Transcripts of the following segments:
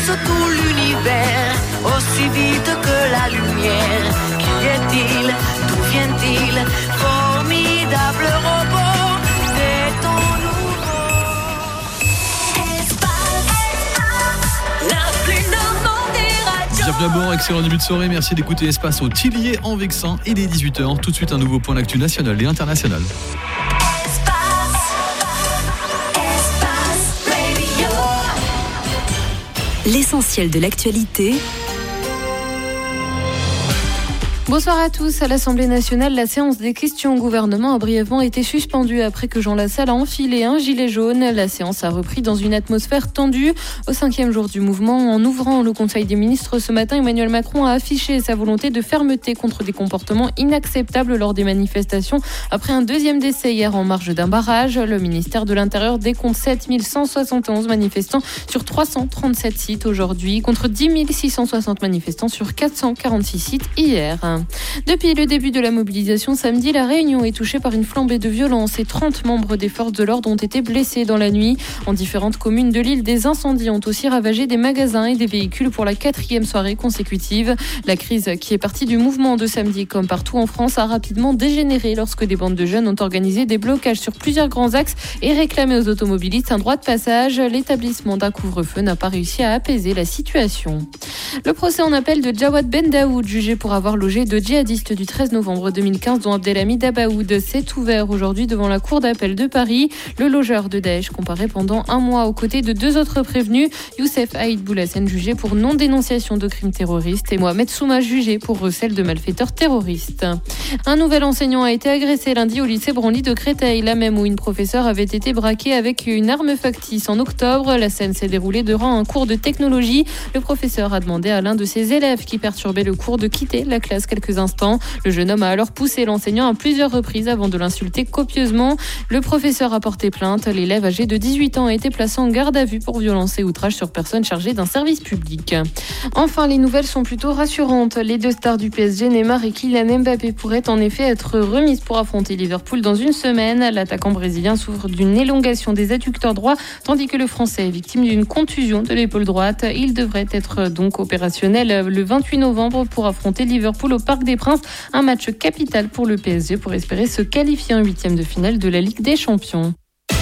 traverse tout l'univers, aussi vite que la lumière. Qui est-il? D'où vient-il? Formidable robot, c'est ton nouveau espace. La plus normande des radios. Bienvenue à bord, excellent début de soirée. Merci d'écouter Espace au Tillier en Vexin. Il est 18h. Tout de suite, un nouveau point d'actu national et international. L'essentiel de l'actualité. Bonsoir à tous. À l'Assemblée nationale, la séance des questions au gouvernement a brièvement été suspendue après que Jean Lassalle a enfilé un gilet jaune. La séance a repris dans une atmosphère tendue. Au 5e jour du mouvement, en ouvrant le Conseil des ministres ce matin, Emmanuel Macron a affiché sa volonté de fermeté contre des comportements inacceptables lors des manifestations. Après un deuxième décès hier en marge d'un barrage, le ministère de l'Intérieur décompte 7171 manifestants sur 337 sites aujourd'hui, contre 10 660 manifestants sur 446 sites hier. Depuis le début de la mobilisation samedi, la Réunion est touchée par une flambée de violence et 30 membres des forces de l'ordre ont été blessés dans la nuit. En différentes communes de l'île, des incendies ont aussi ravagé des magasins et des véhicules pour la 4e soirée consécutive. La crise qui est partie du mouvement de samedi, comme partout en France, a rapidement dégénéré lorsque des bandes de jeunes ont organisé des blocages sur plusieurs grands axes et réclamé aux automobilistes un droit de passage. L'établissement d'un couvre-feu n'a pas réussi à apaiser la situation. Le procès en appel de Jawad Ben Daoud, jugé pour avoir logé de djihadistes du 13 novembre 2015, dont Abdelhamid Abaoud, s'est ouvert aujourd'hui devant la cour d'appel de Paris. Le logeur de Daesh comparaît pendant un mois aux côtés de deux autres prévenus, Youssef Haït Boulassen, jugé pour non-dénonciation de crimes terroristes, et Mohamed Souma, jugé pour recel de malfaiteurs terroristes. Un nouvel enseignant a été agressé lundi au lycée Branly de Créteil, là même où une professeure avait été braquée avec une arme factice en octobre. La scène s'est déroulée durant un cours de technologie. Le professeur a demandé à l'un de ses élèves qui perturbait le cours de quitter la classe quelques instants. Le jeune homme a alors poussé l'enseignant à plusieurs reprises avant de l'insulter copieusement. Le professeur a porté plainte. L'élève âgé de 18 ans a été placé en garde à vue pour violence et outrage sur personne chargée d'un service public. Enfin, les nouvelles sont plutôt rassurantes. Les deux stars du PSG, Neymar et Kylian Mbappé, pourraient en effet être remises pour affronter Liverpool dans une semaine. L'attaquant brésilien souffre d'une élongation des adducteurs droits, tandis que le Français est victime d'une contusion de l'épaule droite. Il devrait être donc opérationnel le 28 novembre pour affronter Liverpool au Parc des Princes. Un match capital pour le PSG pour espérer se qualifier en 8e de finale de la Ligue des Champions.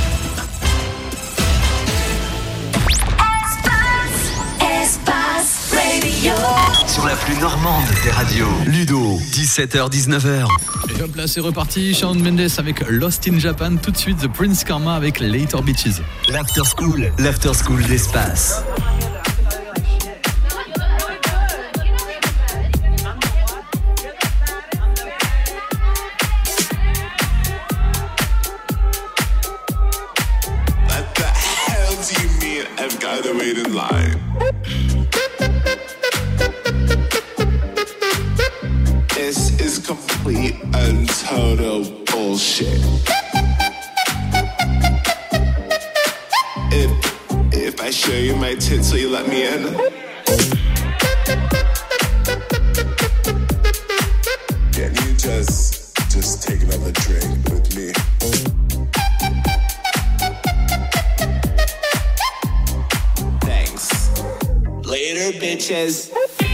Espace Radio. Sur la plus normande des radios. Ludo, 17h-19h. Et hop là, c'est reparti. Shawn Mendes avec Lost in Japan. Tout de suite, The Prince Karma avec Later Beaches. L'after school d'Espace. I've got to wait in line. This is complete and total bullshit. If I show you my tits, will you let me in? Can you just take another drink with me? Later, bitches.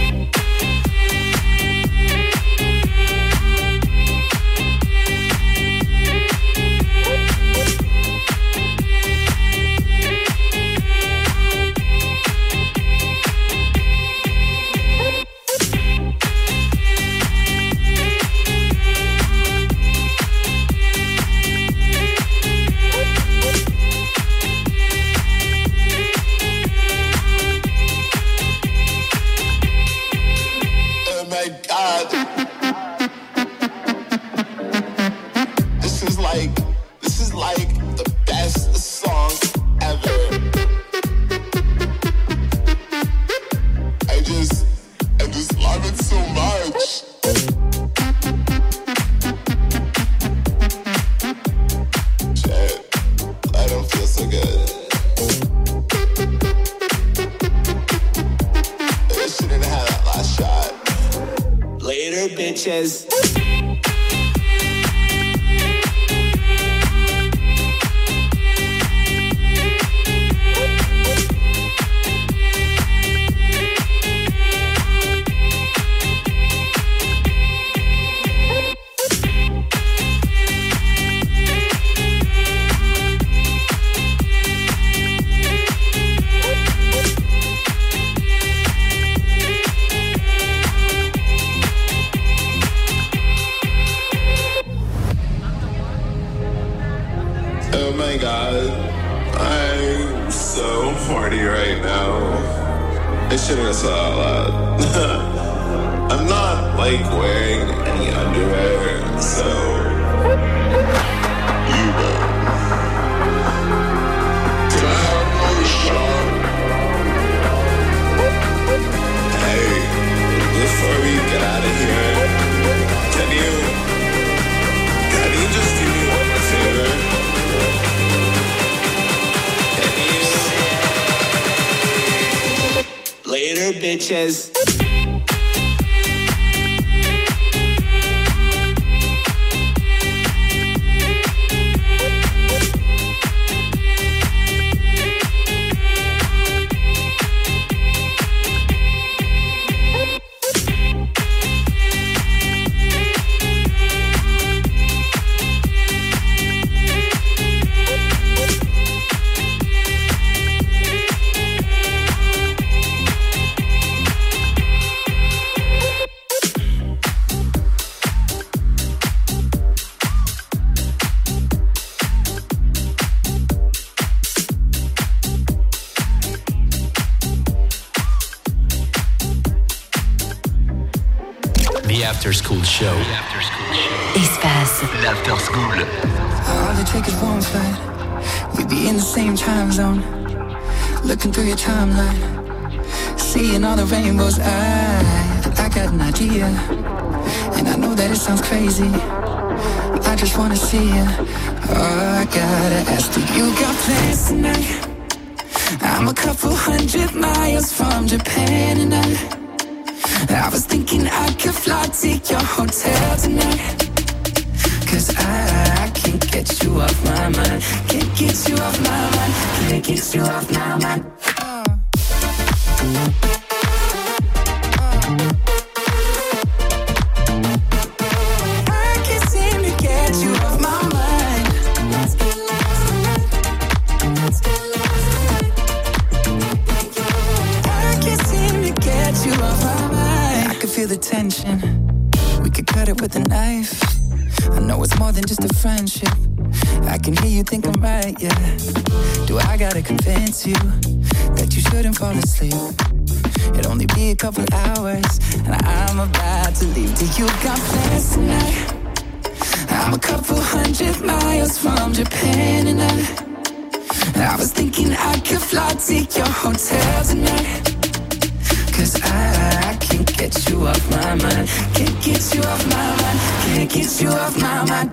bitches. shouldn't have said that out loud. I'm not like wearing any underwear, so you know. Can I have another shot? Hey, before we get out of here, can you just do me one favor? Later, bitches. After School Show. Espace. L'After School. All it takes is one flight. We'd be in the same time zone. Looking through your timeline, seeing all the rainbows. I got an idea, and I know that it sounds crazy. I just wanna see you. Oh, I gotta ask, do you got plans tonight? I'm a couple 100 miles from Japan, and I was thinking I could fly to your hotel tonight. Cause I can't get you off my mind. Can't get you off my mind. Can't get you off my mind. I can't seem to get you off my mind. Let's get lost tonight. Let's get lost tonight. I can't seem to get you off my mind. I can feel the tension. We could cut it with a knife. I know it's more than just a friendship. I can hear you think I'm right, yeah. Do I gotta convince you that you shouldn't fall asleep? It'll only be a couple hours, and I'm about to leave. Do you got plans tonight? I'm a couple 100 miles from Japan, and I was thinking I could fly to your hotel tonight. Cause I can't get you off my mind. Can't get you off my mind. Can't get you off my mind.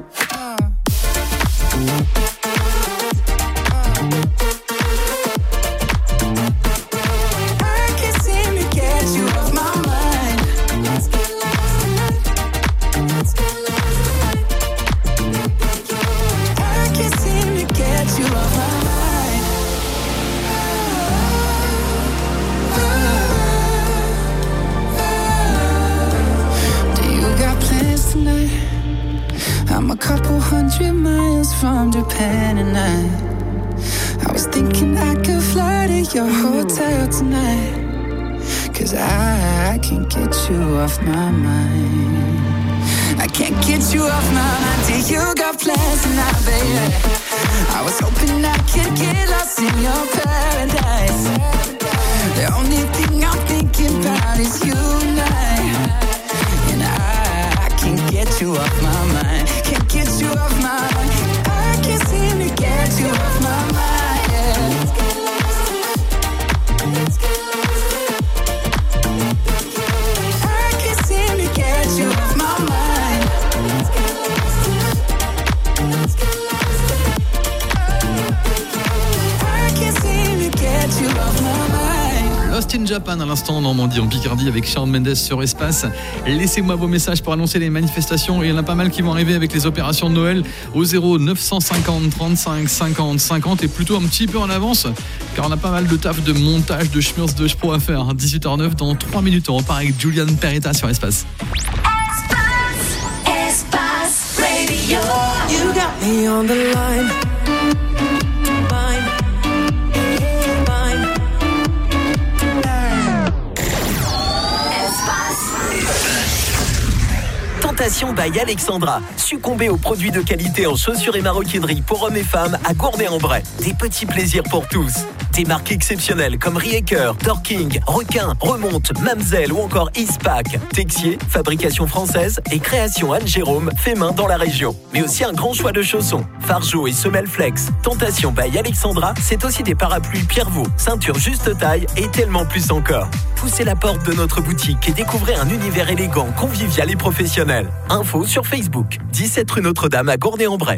I can't seem to get you off my mind. Let's get lost tonight. Let's get lost tonight. I can't seem to get you off my mind. Tonight. I'm a couple 100 miles from Japan, and I was thinking I could fly to your hotel tonight. Cause I can't get you off my mind. I can't get you off my mind. Till you got plans tonight, baby. I was hoping I could get lost in your paradise. The only thing I'm thinking about is you and I. Can't get you off my mind. Can't get you off my mind. I can't seem to get you off my mind. Yeah. Let's get lost tonight. Let's get lost tonight. I can't seem to get you off my mind. Let's get lost tonight. Let's get lost tonight. I can't seem to get you off my mind. Lost in Japan à l'instant en Normandie, en Picardie avec Shawn Mendes sur Espace. Laissez-moi vos messages pour annoncer les manifestations. Il y en a pas mal qui vont arriver avec les opérations de Noël au 0 950 35 50 50 et plutôt un petit peu en avance car on a pas mal de taf de montage de schmurz de pro à faire. 18h09 dans 3 minutes. On repart avec Julian Peretta sur Espace. Espace Radio. You got me on the line. Tentation by Alexandra. Succombez aux produits de qualité en chaussures et maroquinerie pour hommes et femmes à Gournay-en-Bray. Des petits plaisirs pour tous. Des marques exceptionnelles comme Rieker, Dorking, Requin, Remonte, Mamselle ou encore Ispac. Texier, fabrication française et création Anne-Jérôme, fait main dans la région. Mais aussi un grand choix de chaussons, Fargeau et semelles Flex. Tentation by Alexandra, c'est aussi des parapluies Pierrevaux, ceintures juste taille et tellement plus encore. Poussez la porte de notre boutique et découvrez un univers élégant, convivial et professionnel. Info sur Facebook. 17 rue Notre-Dame à Gournay-en-Bray.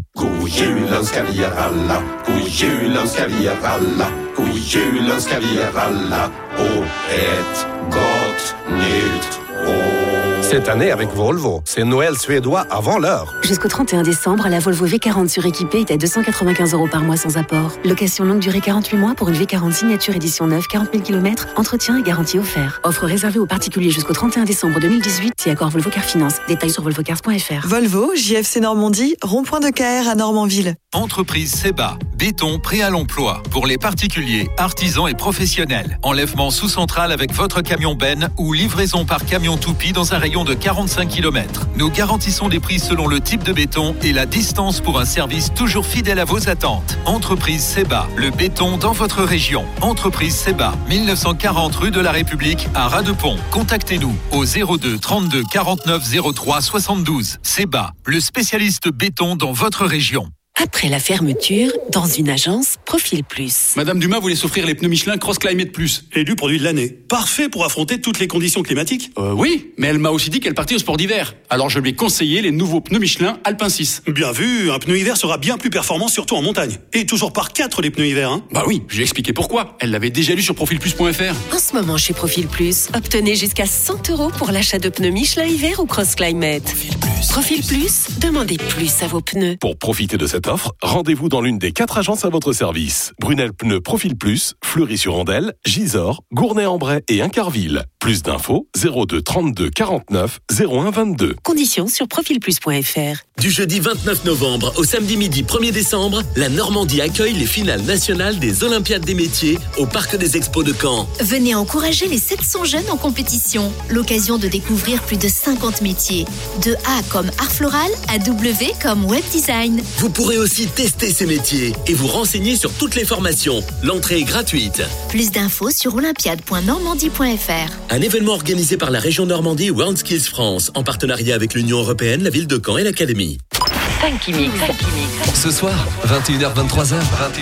Cette année, avec Volvo, c'est Noël suédois avant l'heure. Jusqu'au 31 décembre, la Volvo V40 suréquipée est à 295 € par mois sans apport. Location longue durée 48 mois pour une V40 signature édition neuve, 40 000 km, entretien et garantie offert. Offre réservée aux particuliers jusqu'au 31 décembre 2018 et accord Volvo Car Finance. Détails sur volvocars.fr. Volvo, JFC Normandie, rond-point de KR à Normandville. Entreprise Seba, béton prêt à l'emploi pour les particuliers, artisans et professionnels. Enlèvement sous centrale avec votre camion Ben ou livraison par camion toupie dans un rayon de 45 km. Nous garantissons des prix selon le type de béton et la distance pour un service toujours fidèle à vos attentes. Entreprise Seba, le béton dans votre région. Entreprise Seba, 1940 rue de la République à Radepont. Contactez-nous au 02 32 49 03 72. Seba, le spécialiste béton dans votre région. Après la fermeture, dans une agence Profil Plus. Madame Dumas voulait s'offrir les pneus Michelin Cross Climate Plus. Élu produit de l'année. Parfait pour affronter toutes les conditions climatiques. Oui, mais elle m'a aussi dit qu'elle partait au sport d'hiver. Alors je lui ai conseillé les nouveaux pneus Michelin Alpin 6. Bien vu, un pneu hiver sera bien plus performant, surtout en montagne. Et toujours par 4 les pneus hiver, hein. Bah oui, je lui ai expliqué pourquoi. Elle l'avait déjà lu sur profilplus.fr. En ce moment, chez Profil Plus, obtenez jusqu'à 100 € pour l'achat de pneus Michelin hiver ou Cross Climate. Profil Plus, demandez plus à vos pneus. Pour profiter de cette offre, rendez-vous dans l'une des 4 agences à votre service. Brunel Pneus Profil Plus, Fleury-sur-Andelle, Gisors, Gournay-en-Bray et Incarville. Plus d'infos, 02 32 49 01 22. Conditions sur profilplus.fr. Du jeudi 29 novembre au samedi midi 1er décembre, la Normandie accueille les finales nationales des Olympiades des métiers au Parc des Expos de Caen. Venez encourager les 700 jeunes en compétition. L'occasion de découvrir plus de 50 métiers. De A comme art floral à W comme web design. Vous pourrez aussi tester ces métiers et vous renseigner sur toutes les formations. L'entrée est gratuite. Plus d'infos sur olympiade.normandie.fr. Un événement organisé par la région Normandie World Skills France en partenariat avec l'Union Européenne, la ville de Caen et l'Académie. Funky Mix. Ce soir, 21h-23h.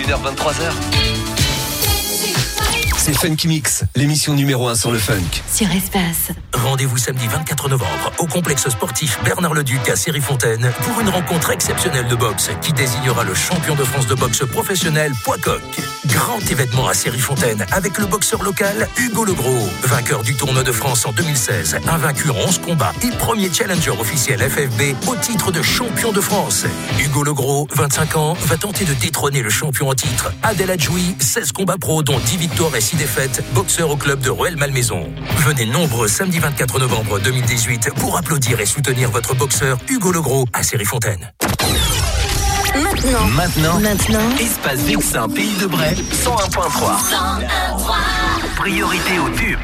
C'est Funky Mix, l'émission numéro 1 sur le funk. Sur Espace. Rendez-vous samedi 24 novembre au complexe sportif Bernard Leduc à Série-Fontaine pour une rencontre exceptionnelle de boxe qui désignera le champion de France de boxe professionnel Poids-Coq. Grand événement à Série-Fontaine avec le boxeur local Hugo Legros, vainqueur du tournoi de France en 2016, invaincu en 11 combats et premier challenger officiel FFB au titre de champion de France. Hugo Legros, 25 ans, va tenter de détrôner le champion en titre Adel Adjoui, 16 combats pro dont 10 victoires et 6 défaites, boxeur au club de Rueil-Malmaison. Venez nombreux samedi 24 novembre 2018 pour applaudir et soutenir votre boxeur Hugo Legros à Série-Fontaine. Maintenant, Espace Vexin, Pays de Bray, 101.3. Priorité au tube.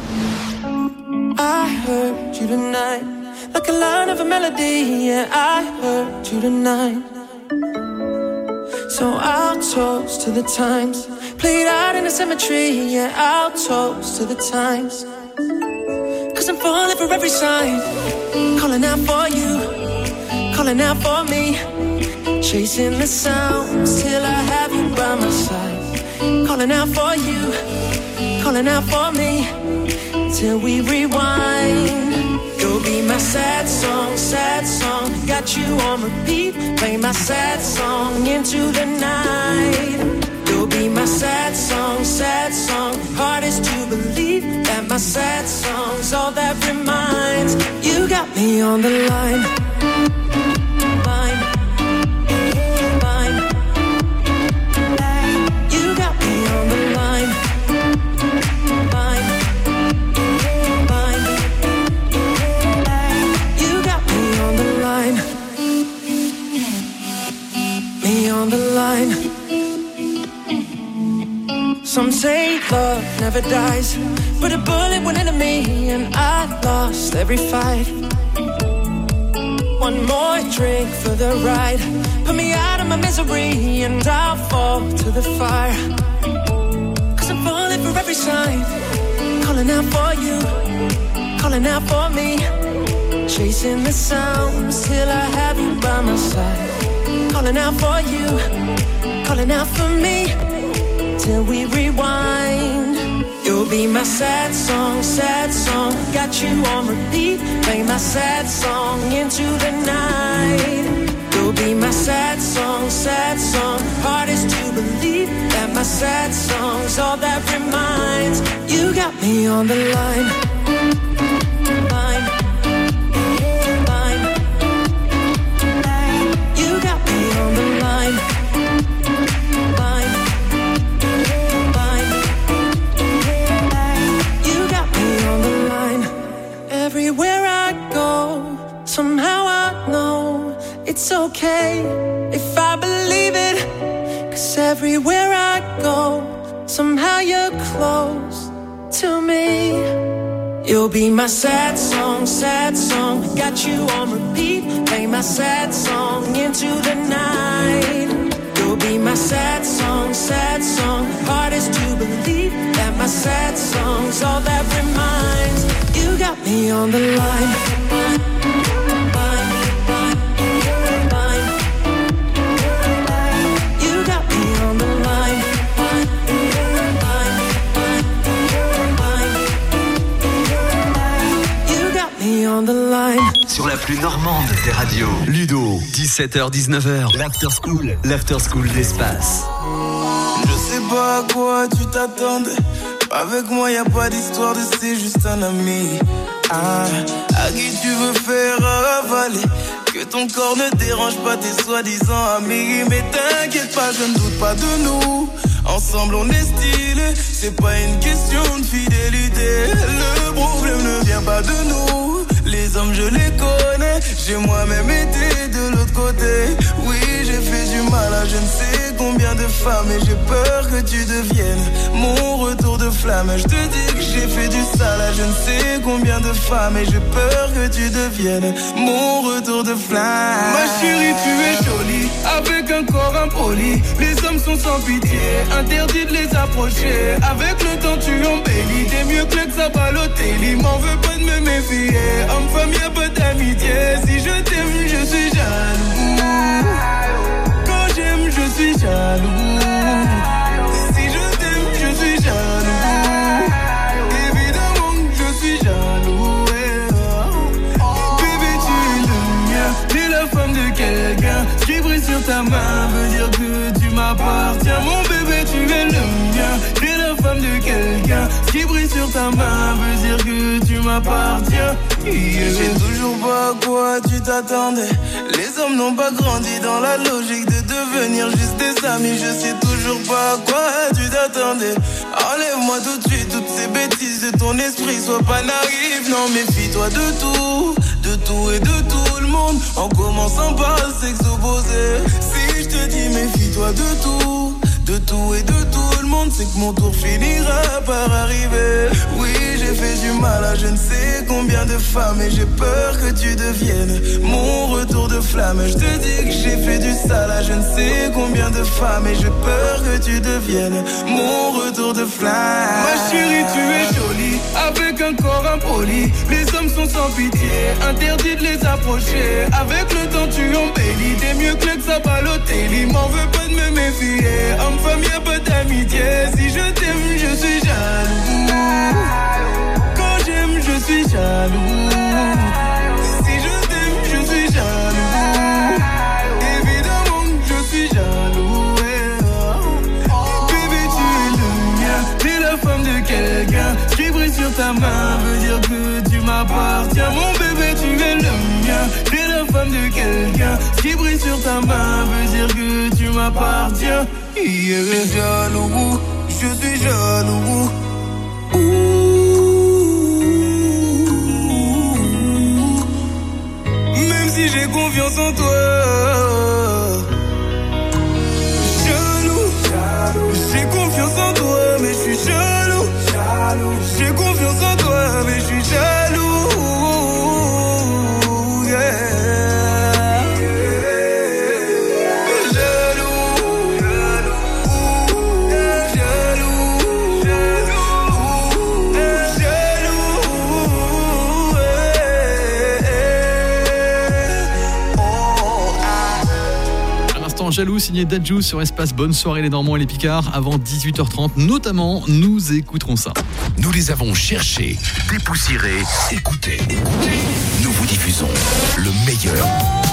I heard you tonight, like a line of a melody. Yeah, I heard you tonight. So I'll toast to the times played out in the cemetery. Yeah, I'll toast to the times. 'Cause I'm falling for every sign, calling out for you, calling out for me. Chasing the sounds till I have you by my side. Calling out for you, calling out for me. Till we rewind. You'll be my sad song, got you on repeat. Play my sad song into the night. You'll be my sad song, hardest to believe that my sad song's all that reminds. You got me on the line. Some say love never dies, but a bullet went into me and I lost every fight. One more drink for the ride. Put me out of my misery and I'll fall to the fire. Cause I'm falling for every sign. Calling out for you, calling out for me. Chasing the sounds till I have you by my side. Calling out for you, calling out for me. Till we rewind. You'll be my sad song, got you on repeat. Play my sad song into the night. You'll be my sad song, hardest to believe that my sad song's all that reminds. You got me on the line. You got me on the line. Everywhere I go, somehow I know it's okay if I believe it. Cause everywhere I go, somehow you're close to me. You'll be my sad song, got you on repeat. Play my sad song into the night. You'll be my sad song, hardest to believe that my sad song's all that reminds. You got me on the line. You got me on the line. You got me on the line. Sur la plus normande des radios, Ludo, 17h-19h, l'after school d'Espace. Je sais pas à quoi tu t'attendais. Avec moi y'a pas d'histoire de c'est juste un ami. À qui tu veux faire avaler. Que ton corps ne dérange pas tes soi-disant amis. Mais t'inquiète pas, je ne doute pas de nous. Ensemble on est stylé. C'est pas une question de fidélité. Le problème ne vient pas de nous. Les hommes je les connais. J'ai moi-même été de l'autre côté. Oui j'ai fait du mal à je ne sais combien de femmes. Et j'ai peur que tu deviennes mon retour de flamme. Je te dis que j'ai fait du sale à je ne sais combien de femmes. Et j'ai peur que tu deviennes mon retour de flamme. Ma chérie tu es jolie, avec un corps impoli. Les hommes sont sans pitié, interdit de les approcher. Avec le temps tu embellis, t'es mieux que ça Balotelli. M'en veux pas de me méfier, homme-femme y'a pas d'amitié. Si je t'aime je suis jaloux. Quand j'aime je suis jaloux. Si je t'aime je suis jaloux. Évidemment que je suis jaloux. Bébé tu es le mien, t'es la femme de quelqu'un. Ce qui brille sur ta main veut dire que tu m'appartiens. Mon bébé tu es le mien, t'es la femme de quelqu'un. Ce qui brille sur ta main veut dire que tu m'appartiens. Je sais toujours pas à quoi tu t'attendais. Les hommes n'ont pas grandi dans la logique de devenir juste des amis. Je sais toujours pas à quoi tu t'attendais. Enlève-moi tout de suite toutes ces bêtises de ton esprit. Sois pas naïf, non méfie-toi de tout et de tout le monde. En commençant par le sexe opposé. Si je te dis méfie-toi de tout et de tout le monde, c'est que mon tour finira par arriver. Oui, j'ai fait du mal à je ne sais combien de femmes. Et j'ai peur que tu deviennes mon retour de flamme. Je te dis que j'ai fait du sale à je ne sais combien de femmes. Et j'ai peur que tu deviennes mon retour de flamme. Ma chérie, tu es jolie, avec un corps impoli. Les hommes sont sans pitié, interdit de les approcher. Avec le temps tu embellis, t'es mieux que ça Balotelli. M'en veux pas de me méfier, homme-femme y'a pas d'amitié. Si je t'aime je suis jaloux. Quand j'aime je suis jaloux. Si je t'aime je suis jaloux. Évidemment que je suis jaloux. Bébé tu es le mien, t'es la femme de quelqu'un. Ce qui brille sur ta main veut dire que tu m'appartiens. Mon bébé tu es le mien, t'es la femme de quelqu'un. Ce qui brille sur ta main veut dire que tu m'appartiens. Je suis jaloux, je suis jaloux. Même si j'ai confiance en toi. Jaloux, j'ai confiance en toi, mais je suis jaloux. J'ai confiance en toi, mais je suis jaloux. Yeah. Jaloux, signé Dadju sur Espace. Bonne soirée les Normands et les Picards. Avant 18h30, notamment, nous écouterons ça. Nous les avons cherchés, dépoussiérés, écoutés. Nous vous diffusons le meilleur.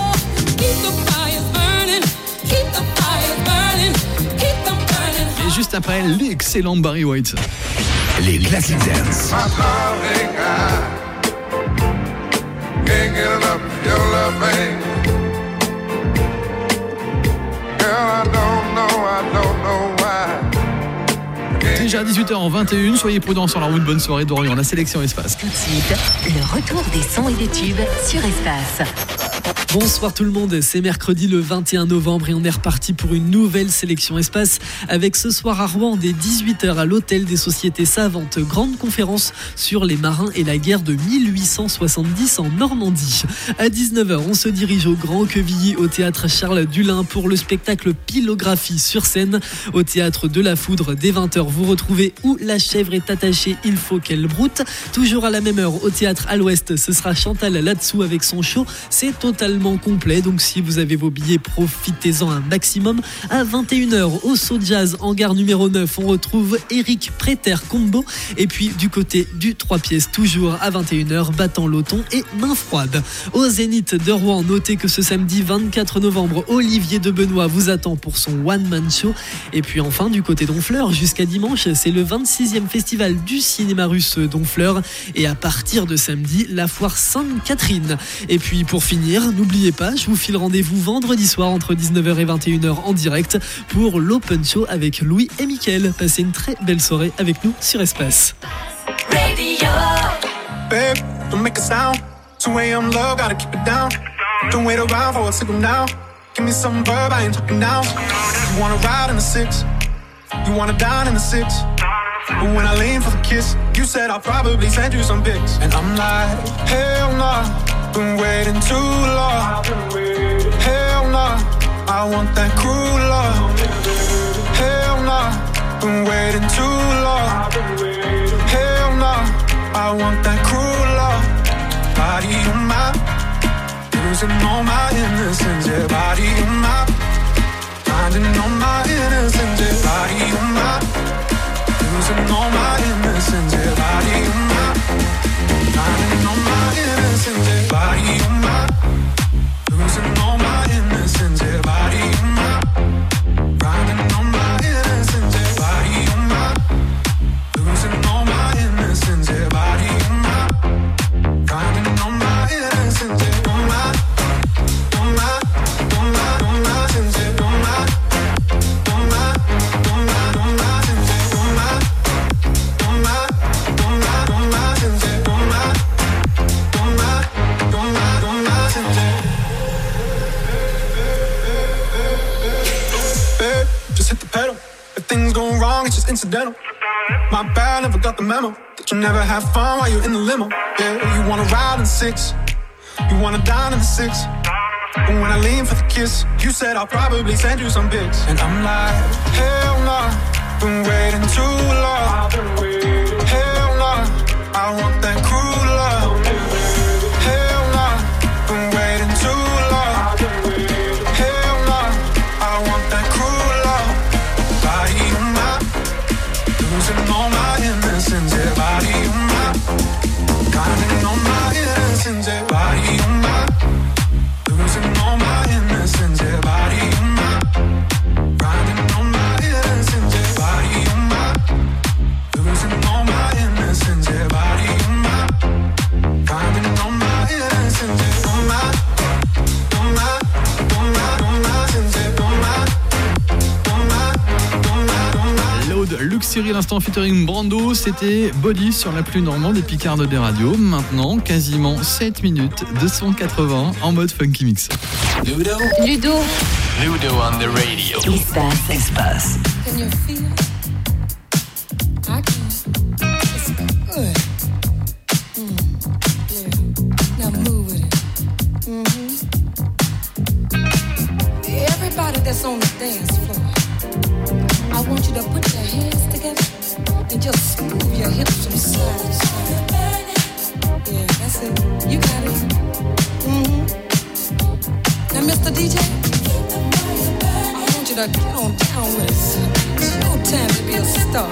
Et juste après, l'excellent Barry White. Les Classic Dance. Déjà 18h21, soyez prudents sur la route, bonne soirée d'Orient, la sélection Espace. Tout de suite, le retour des sons et des tubes sur Espace. Bonsoir tout le monde, c'est mercredi le 21 novembre et on est reparti pour une nouvelle sélection Espace avec ce soir à Rouen dès 18h à l'hôtel des Sociétés Savantes, grande conférence sur les marins et la guerre de 1870 en Normandie. À 19h, on se dirige au Grand Quevilly au théâtre Charles Dulin pour le spectacle Pylographie sur scène. Au théâtre de la Foudre, dès 20h, vous retrouvez Où la chèvre est attachée, il faut qu'elle broute. Toujours à la même heure, au théâtre à l'Ouest, ce sera Chantal là-dessous avec son show. C'est totalement complet, donc si vous avez vos billets, profitez-en un maximum. À 21h, au Saut Jazz, en gare numéro 9, on retrouve Eric Préter Combo. Et puis du côté du 3 pièces, toujours à 21h, Battant Loton et Main Froide. Au Zénith de Rouen, notez que ce samedi 24 novembre, Olivier de Benoît vous attend pour son one-man show. Et puis enfin, du côté d'Honfleur, jusqu'à dimanche, c'est le 26e festival du cinéma russe d'Honfleur. Et à partir de samedi, la foire Sainte-Catherine. Et puis pour finir, n'oubliez pas, je vous file rendez-vous vendredi soir entre 19h et 21h en direct pour l'Open Show avec Louis et Mickaël. Passez une très belle soirée avec nous sur Espace. Babe, don't make a sound. 2 a.m. love, gotta keep it down. Don't wait around for a signal now. Give me some verb, I ain't talking now. You wanna ride in the 6, you wanna dine in the 6. But when I lean for the kiss, you said I'll probably send you some pics. And I'm like, hell nah, been waiting too long. Hell nah, I want that cruel love. Hell nah, been waiting too long. Hell nah, I want that cruel love. Body on my, losing all my innocence. Yeah, body on my, finding all my innocence. Yeah, body on my, losing all my innocence. Yeah, body on my, finding all my innocence. Yeah, body on my, losing all my innocence. Yeah, body on my, finding all my innocence. Yeah, body on my, losing all my innocence. Yeah, body on my, finding all my innocence. Yeah, on my, on my, on my, on my innocence. Yeah, on my, on my, on my, on my innocence. Yeah, on my, on my, on my, on my innocence. Yeah, on my, on my, on my, on my innocence. Babe, just hit the pedal. If things go wrong, it's just incidental. My bad, never got the memo that you never have fun while you're in the limo. Yeah, you wanna ride in the 6, you wanna dine in the 6. But when I lean for the kiss, you said I'll probably send you some pics. And I'm like, hell nah, been waiting too long. Hell nah, I want that cruel love. Hell nah, been waiting too long. Hell nah, I want that cruel love. Body on my, losing all my innocence. Yeah, body on my, finding all my innocence. Yeah, body on my, losing all my innocence. Yeah, body on my, finding all my innocence. Yeah, body on my, losing all my innocence. Yeah, body on my, finding all my innocence. Yeah, on my, on my, on my, on my innocence. Yeah, on my, on my, on my, on my. Load Luxury, l'instant featuring Brando, c'était Body sur la plus normande des Picards des radios. Maintenant, quasiment 7 minutes de son 80 en mode funky mix. Ludo on the radio. Espace. Can you feel it? I can. It's good. Yeah. Now move with it. Everybody that's on the dance floor, I want you to put your hands together and just move your hips from side to side. Yeah, that's it. You got it. Now, Mr. DJ. to get on down with us. It's no time to be a star.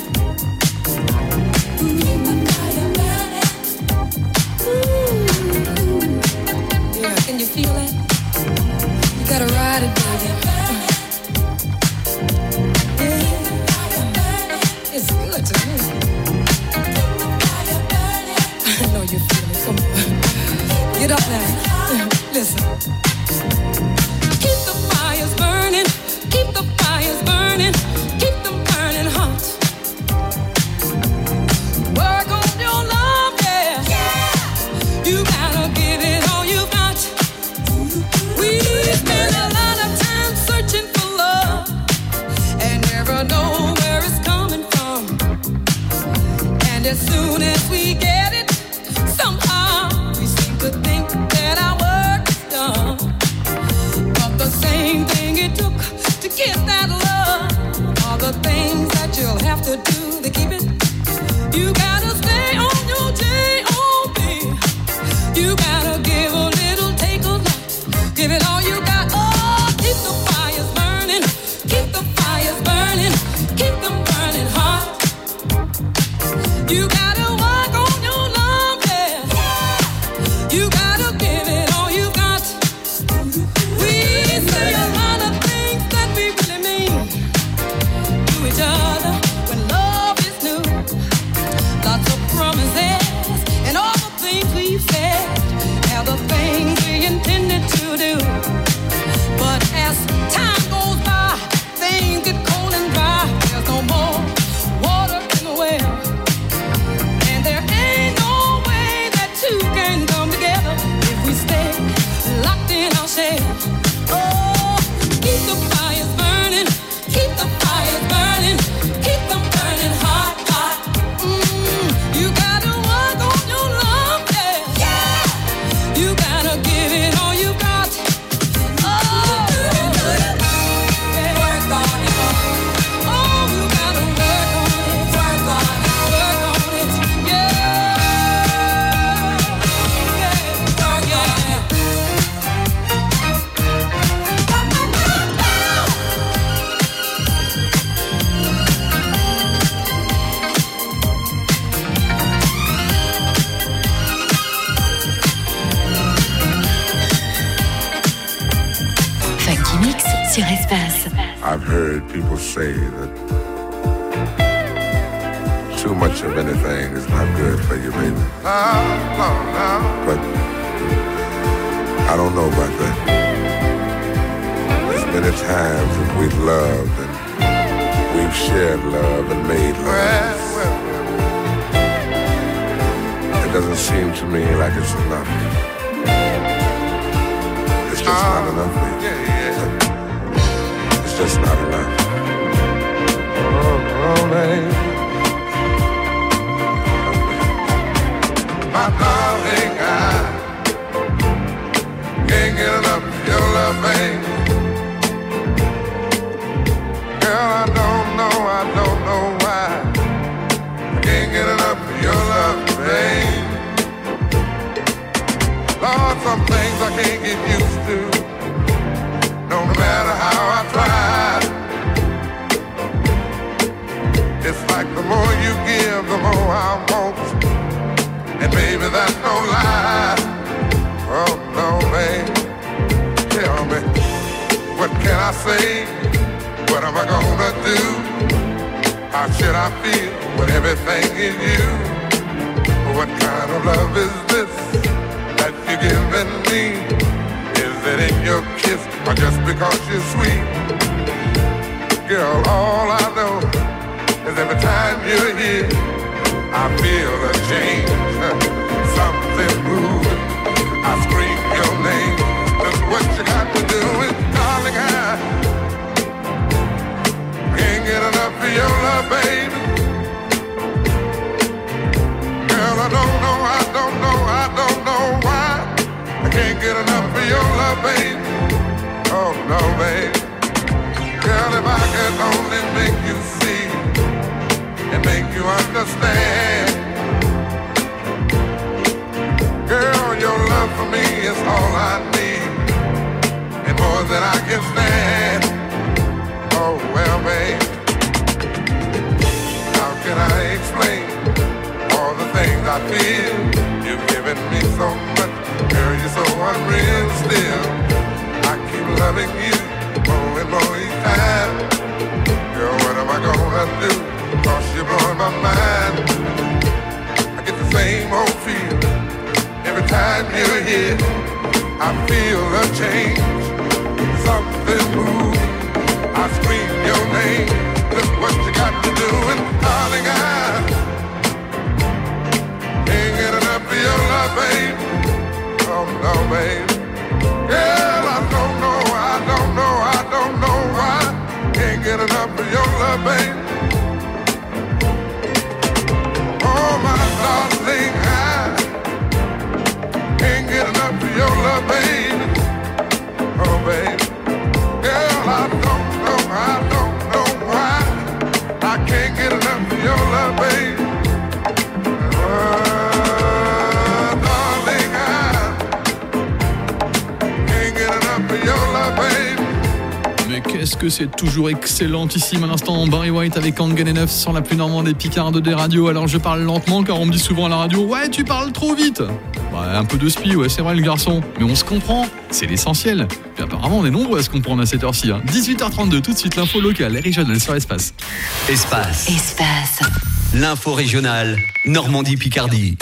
Yeah, can you feel it? You gotta ride it, baby. Yeah, it's good to me. I know you feel it. Come on, get up now. Listen. Keep the fires burning. Keep the fires burning. Keep them burning hot. Work on your love, yeah. You gotta give it all you got. We spend a lot of time searching for love and never know where it's coming from. And as soon as we get it, somehow we seem to think that our work is done. But the same thing it took to get that love are the things that you'll have to do to keep it. You gotta stay on your J.O.B. You gotta give a little, take a lot. Give it all you got. Oh, keep the fires burning. Keep the fires burning. Keep them burning hot. You gotta work on your love, yeah. You gotta give it all you got. We say a lot of things that we really mean to each other when love is new. Lots of promises and all the things we've said are the things we intended to do. But as time goes by, things get cold and dry. There's no more water in the well, and there ain't no way that two can come together if we stay locked in our shell. Oh, keep the fires burning. Keep the fires burning. Keep them burning hot, hot. You gotta work on your love, yeah. You gotta give it all you got. Oh, work on it. Oh, you gotta work on it. Work on it. Work on it. Yeah. Work on it. Funky Mix sur Espace. I've heard people say that too much of anything is not good for you, baby. But I don't know about that. There's many times that we've loved and we've shared love and made love. It doesn't seem to me like it's enough. It's just not enough, baby. It's just not enough. Oh, baby. My darling, I can't get enough of your love, baby. Girl, I don't know why. I can't get enough of your love, baby. Lord, some things I can't get used to, no matter how I try. It's like the more you give, the more I want. And baby, that's no lie. Oh no, babe. Tell me, what can I say? What am I gonna do? How should I feel when everything is you? What kind of love is this that you're giving me? Is it in your kiss or just because you're sweet? Girl, all I know is every time you're here, I feel a change, something moving. I scream your name. That's what you got to do. And darling, I can't get enough of your love, baby. Girl, I don't know why. I can't get enough of your love, baby. Oh no, baby. Girl, if I could only make you see and make you understand. Girl, your love for me is all I need, and more than I can stand. feel. You've given me so much, girl, you're so unreal still. I keep loving you more and more each time. Girl, what am I gonna do? 'Cause you're blowing my mind. I get the same old feeling every time you're here. I feel a change, something moves. I scream your name. Look what you got to do, and darling, I ain't getting enough for your love, babe. Oh no, babe. Girl, I don't know why. Ain't getting enough for your love, babe. Oh my darling, I ain't getting enough for your love, babe. Oh babe. Girl, I don't know why. I can't get enough of your love, babe. Darling, I can't get enough of your love, babe. Mais qu'est-ce que c'est toujours excellentissime à l'instant. Barry White avec Angen et Neuf sur la plus normande des Picardes des radios. Alors je parle lentement car on me dit souvent à la radio: ouais, tu parles trop vite. Ouais, un peu de spi, ouais, c'est vrai le garçon. Mais on se comprend, c'est l'essentiel. Puis apparemment on est nombreux à se comprendre à cette heure-ci. 18h32, tout de suite l'info locale et régionale sur Espace. Espace. L'info régionale, Normandie-Picardie.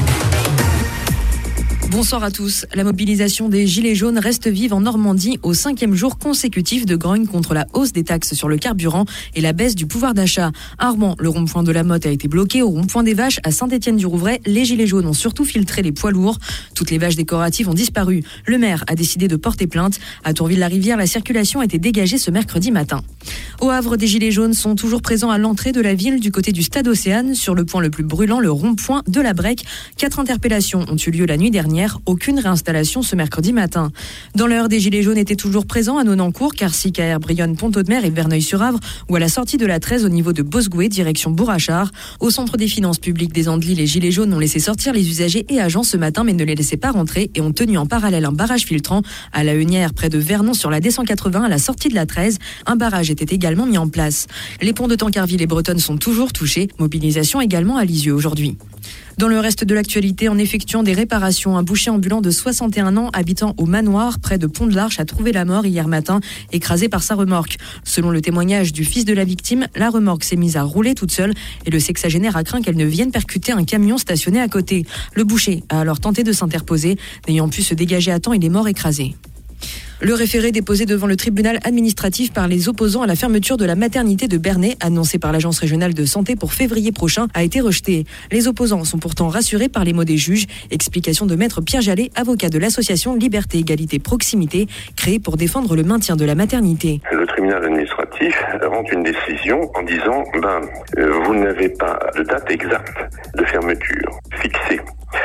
Bonsoir à tous. La mobilisation des Gilets jaunes reste vive en Normandie au 5e jour consécutif de grogne contre la hausse des taxes sur le carburant et la baisse du pouvoir d'achat. À Rouen, le rond-point de la Motte a été bloqué. Au rond-point des Vaches, à Saint-Étienne-du-Rouvray, les Gilets jaunes ont surtout filtré les poids lourds. Toutes les vaches décoratives ont disparu. Le maire a décidé de porter plainte. À Tourville-la-Rivière, la circulation a été dégagée ce mercredi matin. Au Havre, des Gilets jaunes sont toujours présents à l'entrée de la ville du côté du stade Océane, sur le point le plus brûlant, le rond-point de la Brec. 4 interpellations ont eu lieu la nuit dernière. Aucune réinstallation ce mercredi matin. Dans l'heure, des Gilets jaunes étaient toujours présents à Nonancourt, Carcy, Brionne, Pont-Audemer et Verneuil-sur-Avre, ou à la sortie de la 13 au niveau de Bosgoué, direction Bourrachard. Au centre des finances publiques des Andelys, les Gilets jaunes ont laissé sortir les usagers et agents ce matin, mais ne les laissaient pas rentrer et ont tenu en parallèle un barrage filtrant à la Heunière, près de Vernon, sur la D180, à la sortie de la 13. Un barrage était également mis en place. Les ponts de Tancarville et Bretonne sont toujours touchés. Mobilisation également à Lisieux aujourd'hui. Dans le reste de l'actualité, en effectuant des réparations, un boucher ambulant de 61 ans habitant au Manoir, près de Pont-de-l'Arche, a trouvé la mort hier matin, écrasé par sa remorque. Selon le témoignage du fils de la victime, la remorque s'est mise à rouler toute seule et le sexagénaire a craint qu'elle ne vienne percuter un camion stationné à côté. Le boucher a alors tenté de s'interposer. N'ayant pu se dégager à temps, il est mort écrasé. Le référé déposé devant le tribunal administratif par les opposants à la fermeture de la maternité de Bernay, annoncée par l'Agence régionale de santé pour février prochain, a été rejeté. Les opposants sont pourtant rassurés par les mots des juges. Explication de maître Pierre Jallet, avocat de l'association Liberté, Égalité, Proximité, créée pour défendre le maintien de la maternité. Le tribunal administratif rend une décision en disant vous n'avez pas de date exacte de fermeture fixée.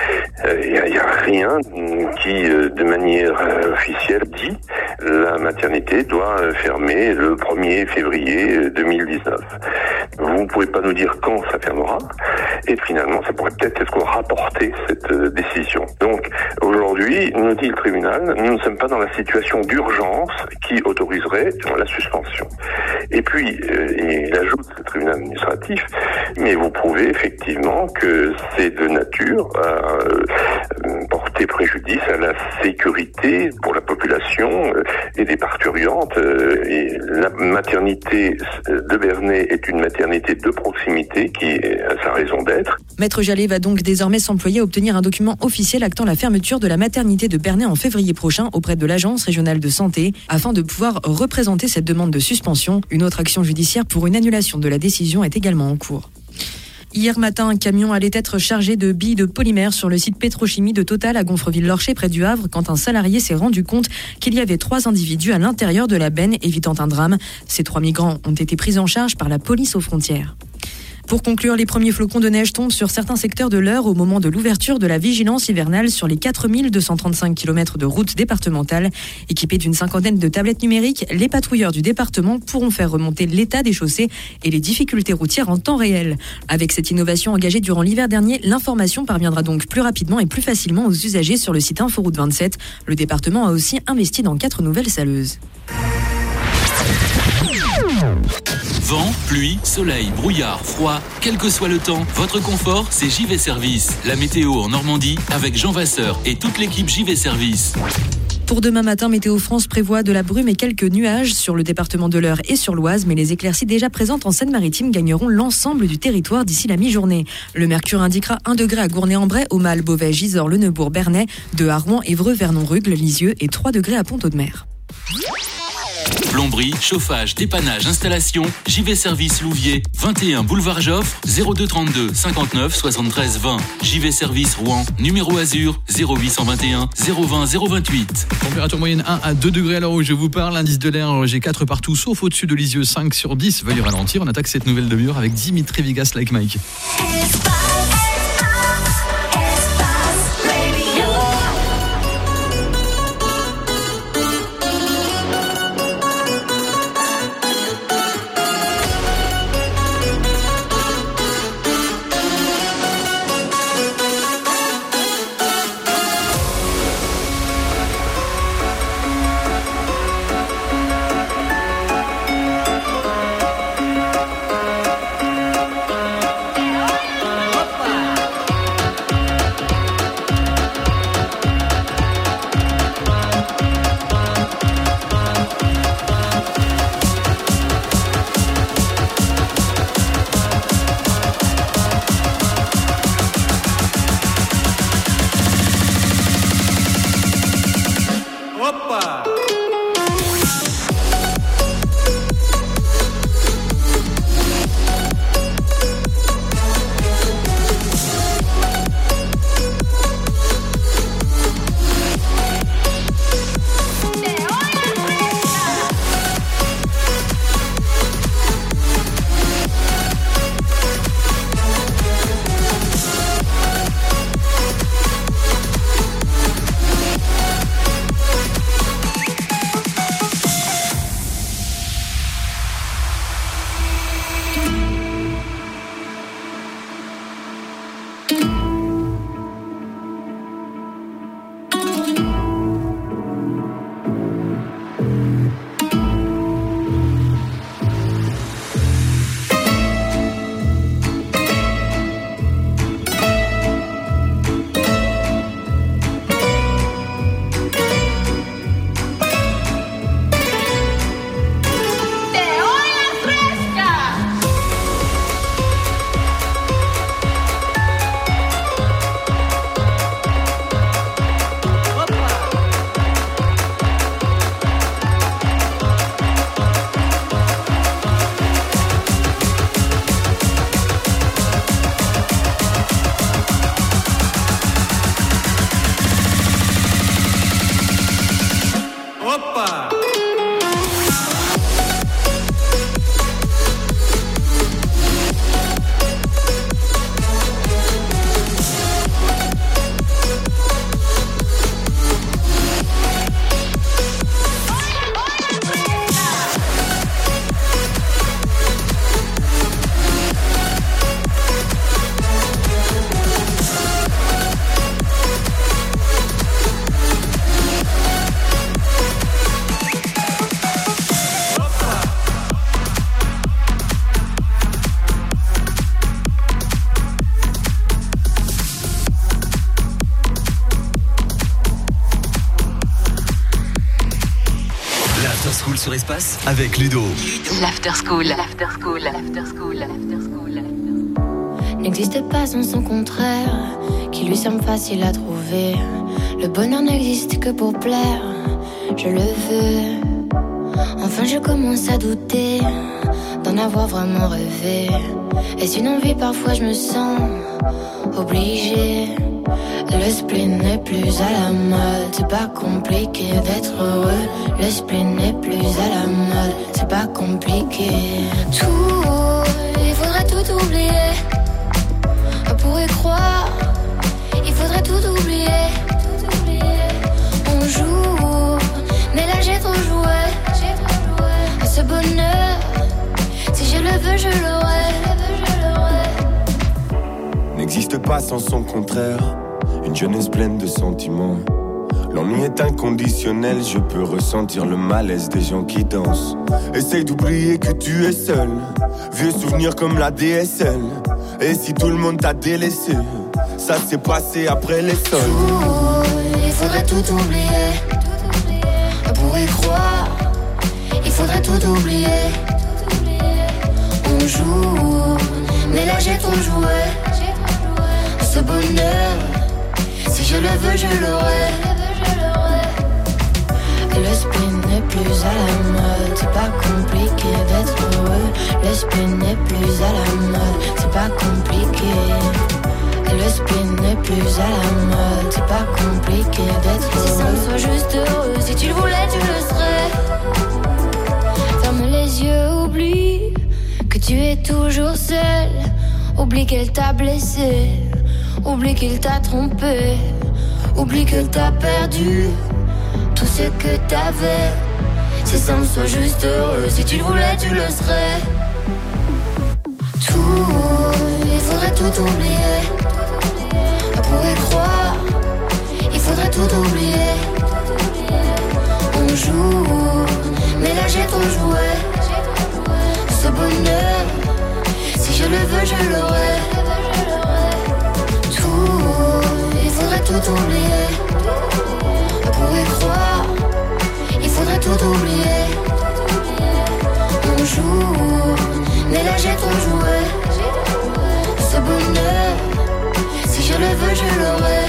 Il n'y a rien qui, de manière officielle, dit la maternité doit fermer le 1er février 2019. Vous ne pouvez pas nous dire quand ça fermera, et finalement, ça pourrait peut-être être rapporter cette décision. Donc, aujourd'hui, nous dit le tribunal, nous ne sommes pas dans la situation d'urgence qui autoriserait la suspension. Et puis, il ajoute, le tribunal administratif, mais vous prouvez effectivement que c'est de nature à porter préjudice à la sécurité pour la population et des parturientes. Et la maternité de Bernay est une maternité de proximité qui a sa raison d'être. Maître Jallet va donc désormais s'employer à obtenir un document officiel actant la fermeture de la maternité de Bernay en février prochain auprès de l'Agence régionale de santé afin de pouvoir représenter cette demande de suspension. Une autre action judiciaire pour une annulation de la décision est également en cours. Hier matin, un camion allait être chargé de billes de polymère sur le site pétrochimie de Total à Gonfreville-Lorcher près du Havre quand un salarié s'est rendu compte qu'il y avait 3 individus à l'intérieur de la benne, évitant un drame. Ces 3 migrants ont été pris en charge par la police aux frontières. Pour conclure, les premiers flocons de neige tombent sur certains secteurs de l'Eure au moment de l'ouverture de la vigilance hivernale sur les 4235 km de routes départementales. Équipés d'une 50aine de tablettes numériques, les patrouilleurs du département pourront faire remonter l'état des chaussées et les difficultés routières en temps réel. Avec cette innovation engagée durant l'hiver dernier, l'information parviendra donc plus rapidement et plus facilement aux usagers sur le site Inforoute 27. Le département a aussi investi dans 4 nouvelles saleuses. Vent, pluie, soleil, brouillard, froid, quel que soit le temps, votre confort, c'est JV Service. La météo en Normandie avec Jean Vasseur et toute l'équipe JV Service. Pour demain matin, Météo France prévoit de la brume et quelques nuages sur le département de l'Eure et sur l'Oise, mais les éclaircies déjà présentes en Seine-Maritime gagneront l'ensemble du territoire d'ici la mi-journée. Le mercure indiquera 1 degré à Gournay-en-Bray, Aumale, Beauvais, Gisors, Le Neubourg, Bernay, 2 à Rouen, Évreux, Vernon, Rugles, Lisieux et 3 degrés à Pont-Audemer. Plomberie, chauffage, dépannage, installation, JV Service Louviers, 21 boulevard Joffre, 02 32 59 73 20. JV Service Rouen, numéro Azur, 0821 020 028. Température moyenne 1 à 2 degrés à l'heure où je vous parle. Indice de l'air G4 partout, sauf au-dessus de Lisieux, 5 sur 10. Veuillez ralentir. On attaque cette nouvelle demi-heure avec Dimitri Vegas, Like Mike. Sur Espace avec Ludo. L'After School. N'existe pas sans son contraire, qui lui semble facile à trouver. Le bonheur n'existe que pour plaire, je le veux. Enfin je commence à douter d'en avoir vraiment rêvé. Est-ce une envie? Parfois je me sens obligée. Le spleen n'est plus à la mode, c'est pas compliqué d'être heureux. Le spleen n'est plus à la mode, c'est pas compliqué. Tout, il faudrait tout oublier. On pourrait croire, il faudrait tout oublier. On joue, mais là j'ai trop joué. À ce bonheur, si je le veux, je l'aurai. N'existe pas sans son contraire. Une jeunesse pleine de sentiments. L'ennui est inconditionnel, je peux ressentir le malaise des gens qui dansent. Essaye d'oublier que tu es seul, vieux souvenirs comme la DSL. Et si tout le monde t'a délaissé, ça s'est passé après les sols. Il faudrait tout oublier, pour y croire. Il faudrait tout oublier. On joue, mais là j'ai ton jouet. Ce bonheur, si je le veux, je l'aurai. Le spin n'est plus à la mode, c'est pas compliqué d'être heureux. Le spin n'est plus à la mode, c'est pas compliqué. Le spin n'est plus à la mode, c'est pas compliqué d'être heureux. Si ça me soit juste heureux, si tu le voulais, tu le serais. Ferme les yeux, oublie que tu es toujours seul. Oublie qu'elle t'a blessé, oublie qu'il t'a trompé, oublie que t'as perdu tout ce que t'avais. Si ça me soit juste heureux, si tu le voulais, tu le serais. Tout, il faudrait tout oublier. Pour y croire, il faudrait tout oublier. On joue, mais là j'ai ton jouet. Ce bonheur, si je le veux, je l'aurai. Tout, il faudrait tout oublier. Pour y croire, il faudrait tout oublier. On joue, mais là j'ai ton jouet. Ce bonheur, si je le veux, je l'aurai.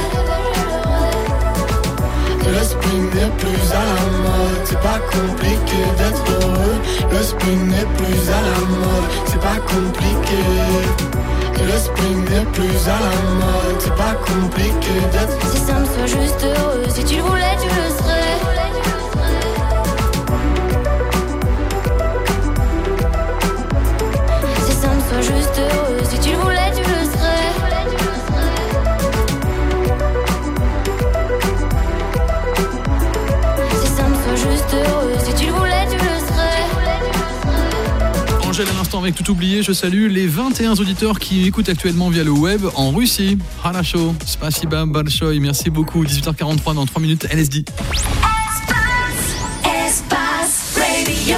Le spin n'est plus à la mode, c'est pas compliqué d'être heureux. Le spin n'est plus à la mode, c'est pas compliqué. Le spin n'est plus à la mode, c'est pas compliqué d'être. Si ça me soit juste heureux, si tu le voulais, tu le serais. Si ça me soit juste heureux, si tu le voulais, tu le serais. Juste heureux, si tu le voulais, tu le serais. Angèle à l'instant avec Tout oublié, je salue les 21 auditeurs qui écoutent actuellement via le web en Russie. Harasho, spasiba balshoy, merci beaucoup. 18h43 dans 3 minutes, LSD. Espace Radio.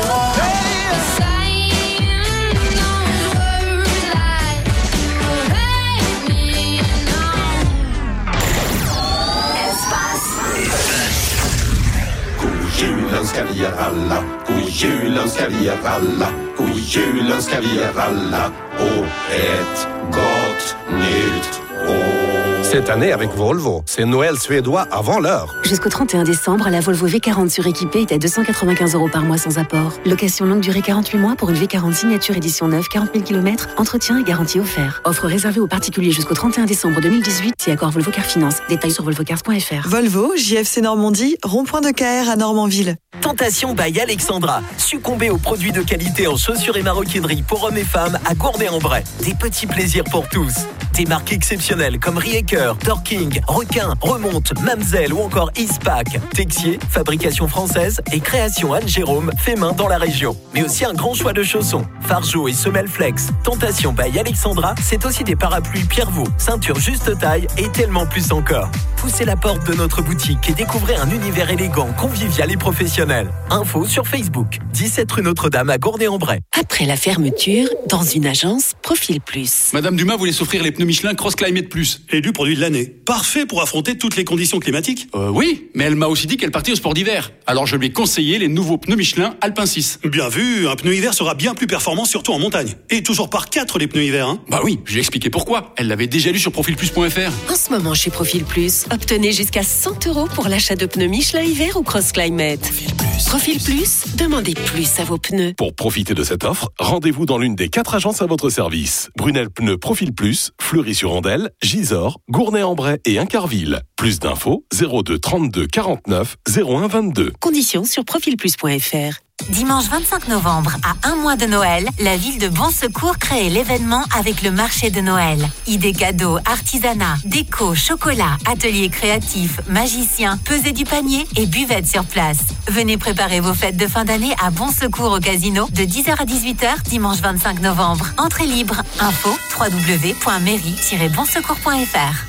Julens ska vi alla, god julens ska vi alla och ett gott nytt år. Cette année avec Volvo, c'est Noël suédois avant l'heure. Jusqu'au 31 décembre, la Volvo V40 suréquipée est à 295 € par mois sans apport. Location longue durée 48 mois pour une V40 signature édition 9, 40 000 km, entretien et garantie offert. Offre réservée aux particuliers jusqu'au 31 décembre 2018 et accord Volvo Car Finance. Détails sur volvocars.fr. Volvo, JFC Normandie, rond-point de KR à Normandville. Tentation by Alexandra. Succombez aux produits de qualité en chaussures et maroquinerie pour hommes et femmes à Gournay-en-Bray. Des petits plaisirs pour tous. Des marques exceptionnelles comme Riecker, Dorking, Requin, Remonte, Mamselle ou encore Eastpak. Texier, fabrication française et création Anne-Jérôme, fait main dans la région. Mais aussi un grand choix de chaussons, Fargeau et semelles Flex. Tentation by Alexandra, c'est aussi des parapluies Pierrevaux, ceintures juste taille et tellement plus encore. Poussez la porte de notre boutique et découvrez un univers élégant, convivial et professionnel. Info sur Facebook, 17 rue Notre-Dame à Gournay-en-Bray. Après la fermeture, dans une agence Profil Plus. Madame Dumas voulait s'offrir les pneus Michelin Cross Climate Plus. Élu produit de l'année. Parfait pour affronter toutes les conditions climatiques. Oui, mais elle m'a aussi dit qu'elle partait au sport d'hiver. Alors je lui ai conseillé les nouveaux pneus Michelin Alpin 6. Bien vu, un pneu hiver sera bien plus performant, surtout en montagne. Et toujours par 4 les pneus hiver, hein. Bah oui, je lui ai expliqué pourquoi. Elle l'avait déjà lu sur profilplus.fr. En ce moment chez Profil Plus, obtenez jusqu'à 100 € pour l'achat de pneus Michelin hiver ou Cross Climate. Profil Plus, demandez plus à vos pneus. Pour profiter de cette offre, rendez-vous dans l'une des 4 agences à votre service. Brunel Pneus Profil Plus, Fleury-sur-Andelle, Gisors, Gournay-en-Bray et Incarville. Plus d'infos, 02 32 49 01 22. Conditions sur profilplus.fr. Dimanche 25 novembre, à un mois de Noël, la ville de Bon Secours crée l'événement avec le marché de Noël. Idées cadeaux, artisanat, déco, chocolat, ateliers créatifs, magiciens, pesée du panier et buvette sur place. Venez préparer vos fêtes de fin d'année à Bon Secours au casino de 10h à 18h dimanche 25 novembre. Entrée libre. Info www.mairie-bonsecours.fr.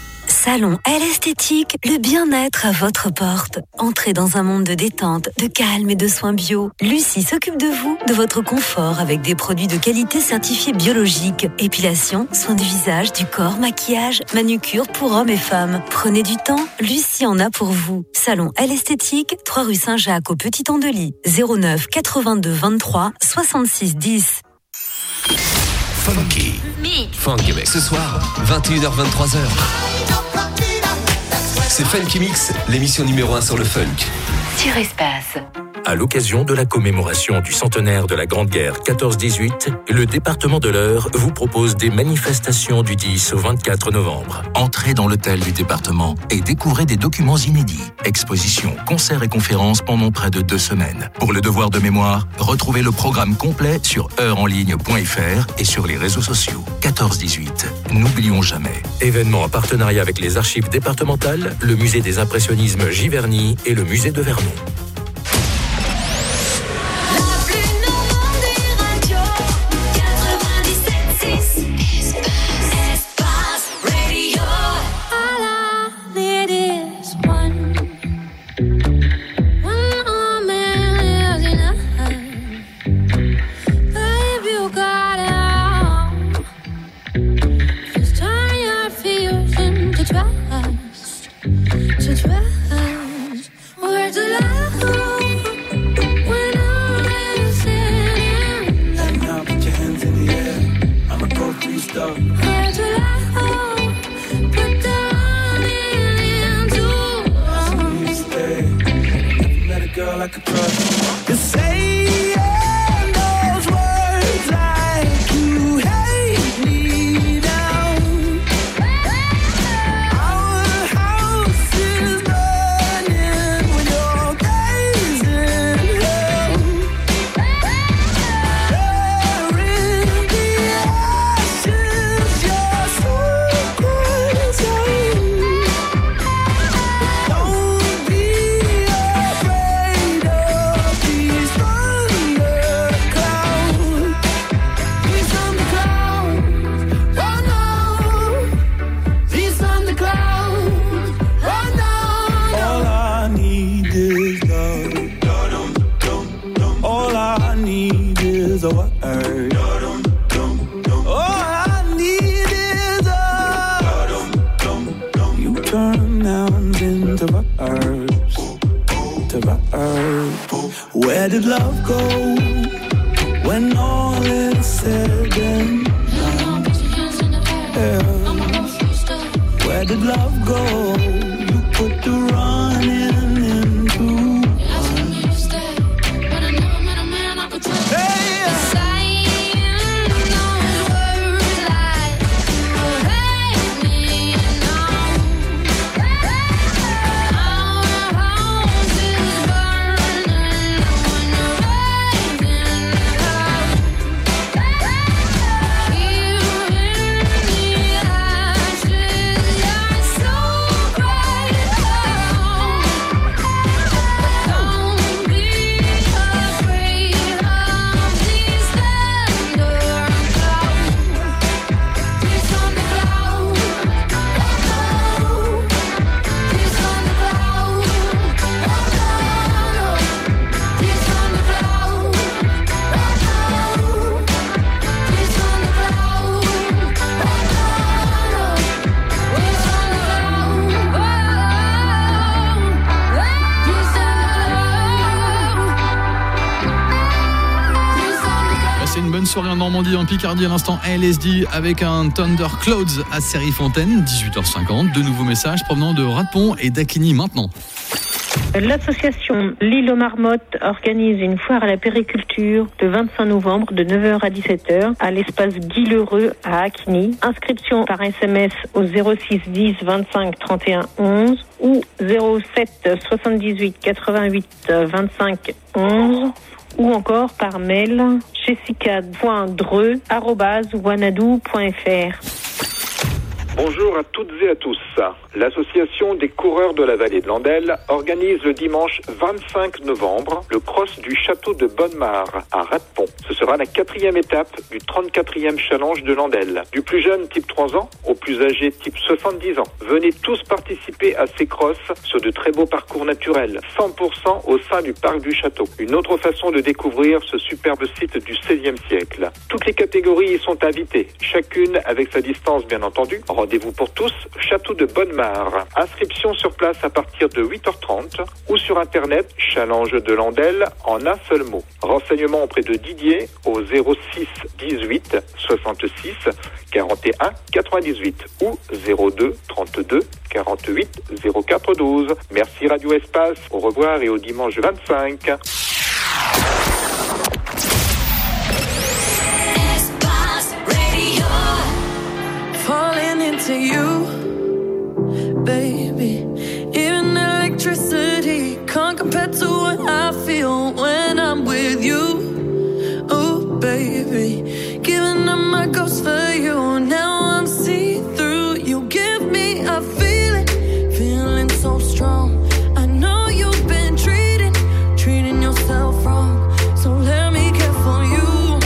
Salon L Esthétique, le bien-être à votre porte. Entrez dans un monde de détente, de calme et de soins bio. Lucie s'occupe de vous, de votre confort avec des produits de qualité certifiés biologiques. Épilation, soins du visage, du corps, maquillage, manucure pour hommes et femmes. Prenez du temps, Lucie en a pour vous. Salon L Esthétique, 3 rue Saint-Jacques au Petit Andely. 09 82 23 66 10. Funky. Funky Mix. Ce soir, 21h-23h. C'est Funky Mix, l'émission numéro 1 sur le funk. Sur Espace. À l'occasion de la commémoration du centenaire de la Grande Guerre 14-18, le département de l'Eure vous propose des manifestations du 10 au 24 novembre. Entrez dans l'hôtel du département et découvrez des documents inédits. Expositions, concerts et conférences pendant près de 2 semaines. Pour le devoir de mémoire, retrouvez le programme complet sur heurenligne.fr et sur les réseaux sociaux. 14-18, n'oublions jamais. Événement en partenariat avec les archives départementales, le musée des impressionnismes Giverny et le musée de Vernon. Where did love go when all is said and done? Where did love go? You put the running into soirée en Normandie, en Picardie à l'instant LSD avec un Thunder Clouds à Série-Fontaine, 18h50. De nouveaux messages provenant de Radepont et d'Acquigny maintenant. L'association L'Île aux Marmottes organise une foire à la périculture le 25 novembre de 9h à 17h à l'espace Guy Lheureux à Acquigny. Inscription par SMS au 06 10 25 31 11 ou 07 78 88 25 11 ou encore par mail jessica.dreux@wanadoo.fr. Bonjour à toutes et à tous. L'association des coureurs de la vallée de l'Andelle organise le dimanche 25 novembre le cross du château de Bonnemare à Radepont. Ce sera la 4e étape du 34e challenge de l'Andelle. Du plus jeune type 3 ans au plus âgé type 70 ans. Venez tous participer à ces crosses sur de très beaux parcours naturels, 100% au sein du parc du château. Une autre façon de découvrir ce superbe site du XVIe siècle. Toutes les catégories y sont invitées, chacune avec sa distance bien entendu. Rendez-vous pour tous, château de Bonnemare. Inscription sur place à partir de 8h30 ou sur internet challenge de l'Andelle en un seul mot. Renseignements auprès de Didier au 06 18 66 41 98 ou 02 32 48 04 12. Merci Radio Espace, au revoir et au dimanche 25. Falling into you, baby. Even electricity can't compare to what I feel when I'm with you. Oh, baby, giving up my ghost for you. Now I'm see-through. You give me a feeling so strong. I know you've been treating yourself wrong. So let me care for you.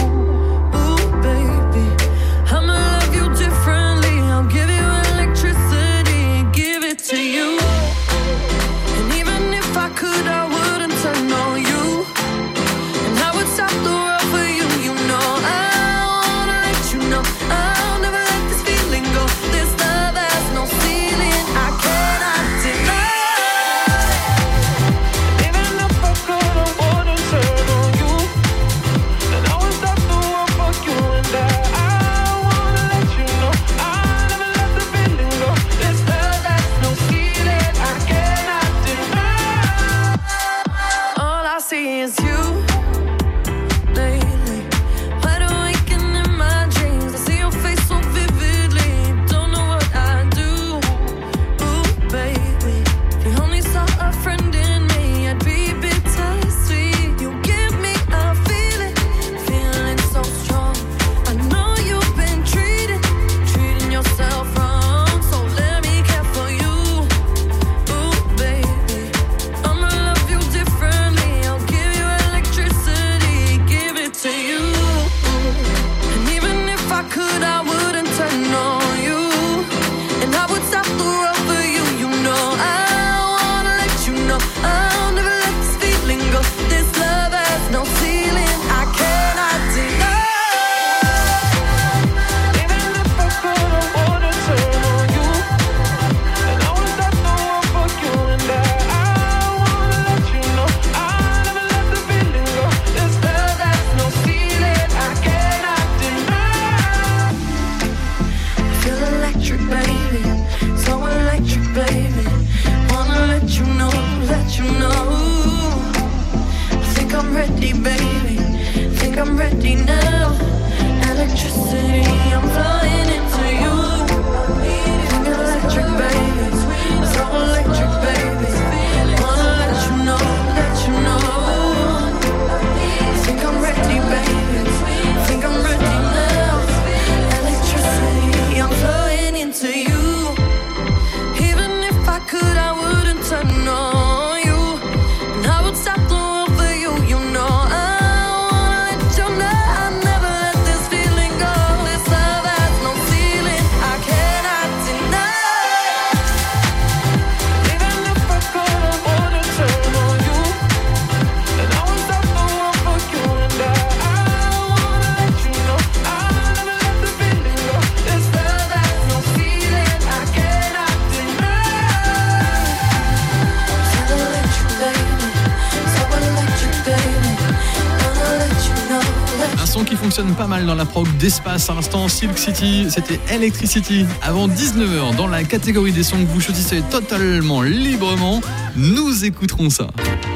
To you, and even if I could, I wouldn't turn on you, and I would stop the world for you. You know I wanna let you know I'll never let this feeling go. This love has no ceiling, I cannot deny. Even if I could, I wouldn't turn on you, and I would stop the world for you. And I wanna let you know I'll never let the feeling go. This love has no ceiling, I cannot deny. All I see is you lately. Wide awake and in my dreams, I see your face so vividly. Don't know what I do. Ooh, baby, if you only saw a friend in me, I'd be bittersweet. You give me a feeling so strong. I know you've been treating yourself wrong. So let me care for you. Ooh, baby, I'ma love you differently. I'll give you electricity, give it to you. And even if I could, I wouldn't turn on you, and I would stop the world for you. You know I wanna let you know I'll never let this feeling go. This love has no ceiling, I cannot deny. Even if I could, I wouldn't turn on you, and I would stop the world for you. And I wanna let you know I'll never let the feeling go. This love has no ceiling, I cannot deny. I feel electric, baby, so electric, baby. Wanna let you know. I think I'm ready, baby. Think I'm ready now. Electricity, I'm flying into you. Think electric, baby, so electric, baby. Wanna let you know. Think I'm ready, baby. Think I'm ready now. Electricity, I'm flying into you. Even if I could, I wouldn't turn on you, and I would stop the world for you. You know I wanna let you know I'll never let this feeling go. This love has no ceiling, I cannot deny. Even if I could, I wouldn't turn on you, and I would stop the world for you. And I wanna let you know I'll never let the feeling go. This love has no ceiling, I cannot deny. So electric, baby, so electric, baby. Wanna let you know. Un son qui fonctionne pas mal dans la prog d'Espace à l'instant, Silk City, c'était Electricity. Avant 19h, dans la catégorie des sons que vous choisissez totalement librement, nous écouterons ça.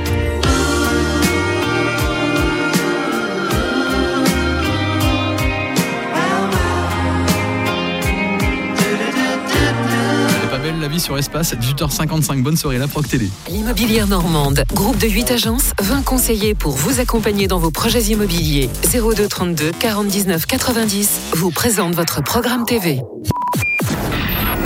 Elle est pas belle la vie sur Espace, 18h55, bonne soirée, la prog télé. L'Immobilière Normande, groupe de 8 agences, 20 conseillers pour vous accompagner dans vos projets immobiliers. 02 32 49 90 vous présente votre programme TV.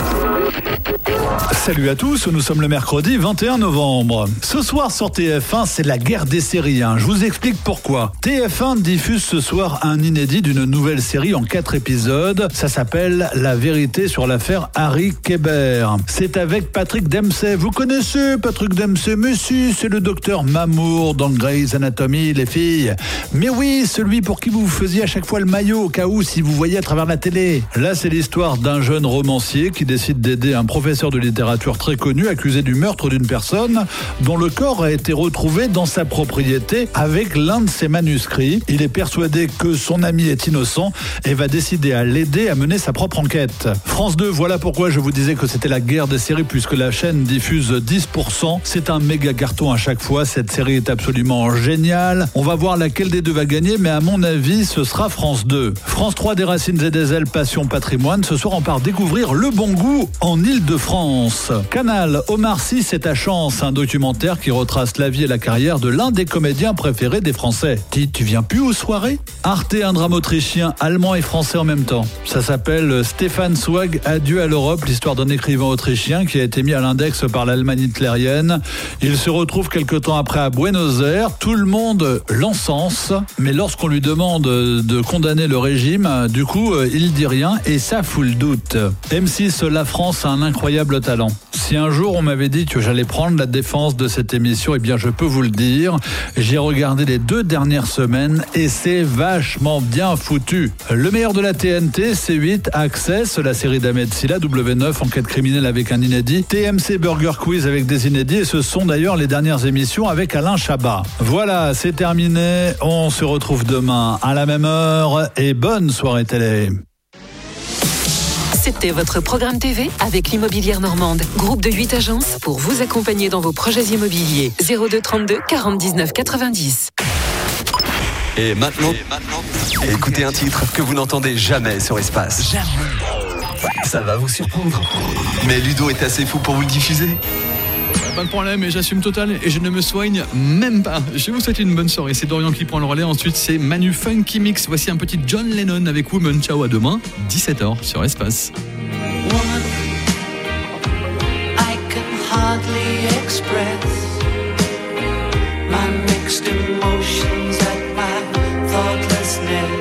Salut à tous, nous sommes le mercredi 21 novembre. Ce soir sur TF1, c'est la guerre des séries. Je vous explique pourquoi. TF1 diffuse ce soir un inédit d'une nouvelle série en 4 épisodes. Ça s'appelle La vérité sur l'affaire Harry Kéber. C'est avec Patrick Dempsey. Vous connaissez Patrick Dempsey? Mais si, c'est le docteur Mamour dans Grey's Anatomy, les filles. Mais oui, celui pour qui vous faisiez à chaque fois le maillot au cas où si vous voyez à travers la télé. Là, c'est l'histoire d'un jeune romancier qui décide d'aider un professeur de littérature très connu accusé du meurtre d'une personne dont le corps a été retrouvé dans sa propriété avec l'un de ses manuscrits. Il est persuadé que son ami est innocent et va décider à l'aider à mener sa propre enquête. France 2, voilà pourquoi je vous disais que c'était la guerre des séries puisque la chaîne diffuse 10%. C'est un méga carton à chaque fois. Cette série est absolument géniale. On va voir laquelle des deux va gagner, mais à mon avis, ce sera France 2. France 3, des racines et des ailes, passion, patrimoine. Ce soir, on part découvrir le bon goût en Île-de-France. Canal, Omar Sy, c'est ta chance, un documentaire qui retrace la vie et la carrière de l'un des comédiens préférés des Français. Tu viens plus aux soirées? Arte, un drame autrichien, allemand et français en même temps. Ça s'appelle Stefan Zweig, Adieu à l'Europe, l'histoire d'un écrivain autrichien qui a été mis à l'index par l'Allemagne hitlérienne. Il se retrouve quelque temps après à Buenos Aires, tout le monde l'encense, mais lorsqu'on lui demande de condamner le régime, du coup, il dit rien et ça fout le doute. M6, la France a un incroyable talent. Si un jour on m'avait dit que j'allais prendre la défense de cette émission, eh bien je peux vous le dire, j'ai regardé les 2 dernières semaines et c'est vachement bien foutu. Le meilleur de la TNT, C8, Access, la série d'Ahmed Silla, W9, enquête criminelle avec un inédit, TMC Burger Quiz avec des inédits et ce sont d'ailleurs les dernières émissions avec Alain Chabat. Voilà, c'est terminé, on se retrouve demain à la même heure et bonne soirée télé. C'était votre programme TV avec l'Immobilière Normande. Groupe de 8 agences pour vous accompagner dans vos projets immobiliers. 02 32 40 19 90. Et maintenant, écoutez un titre que vous n'entendez jamais sur Espace. Jamais. Ça va vous surprendre. Mais Ludo est assez fou pour vous le diffuser. Pas de problème, et j'assume total et je ne me soigne même pas. Je vous souhaite une bonne soirée. C'est Dorian qui prend le relais. Ensuite, c'est Manu Funky Mix. Voici un petit John Lennon avec Woman. Ciao, à demain, 17h sur Espace. Woman, I can hardly express my mixed emotions at my thoughtlessness.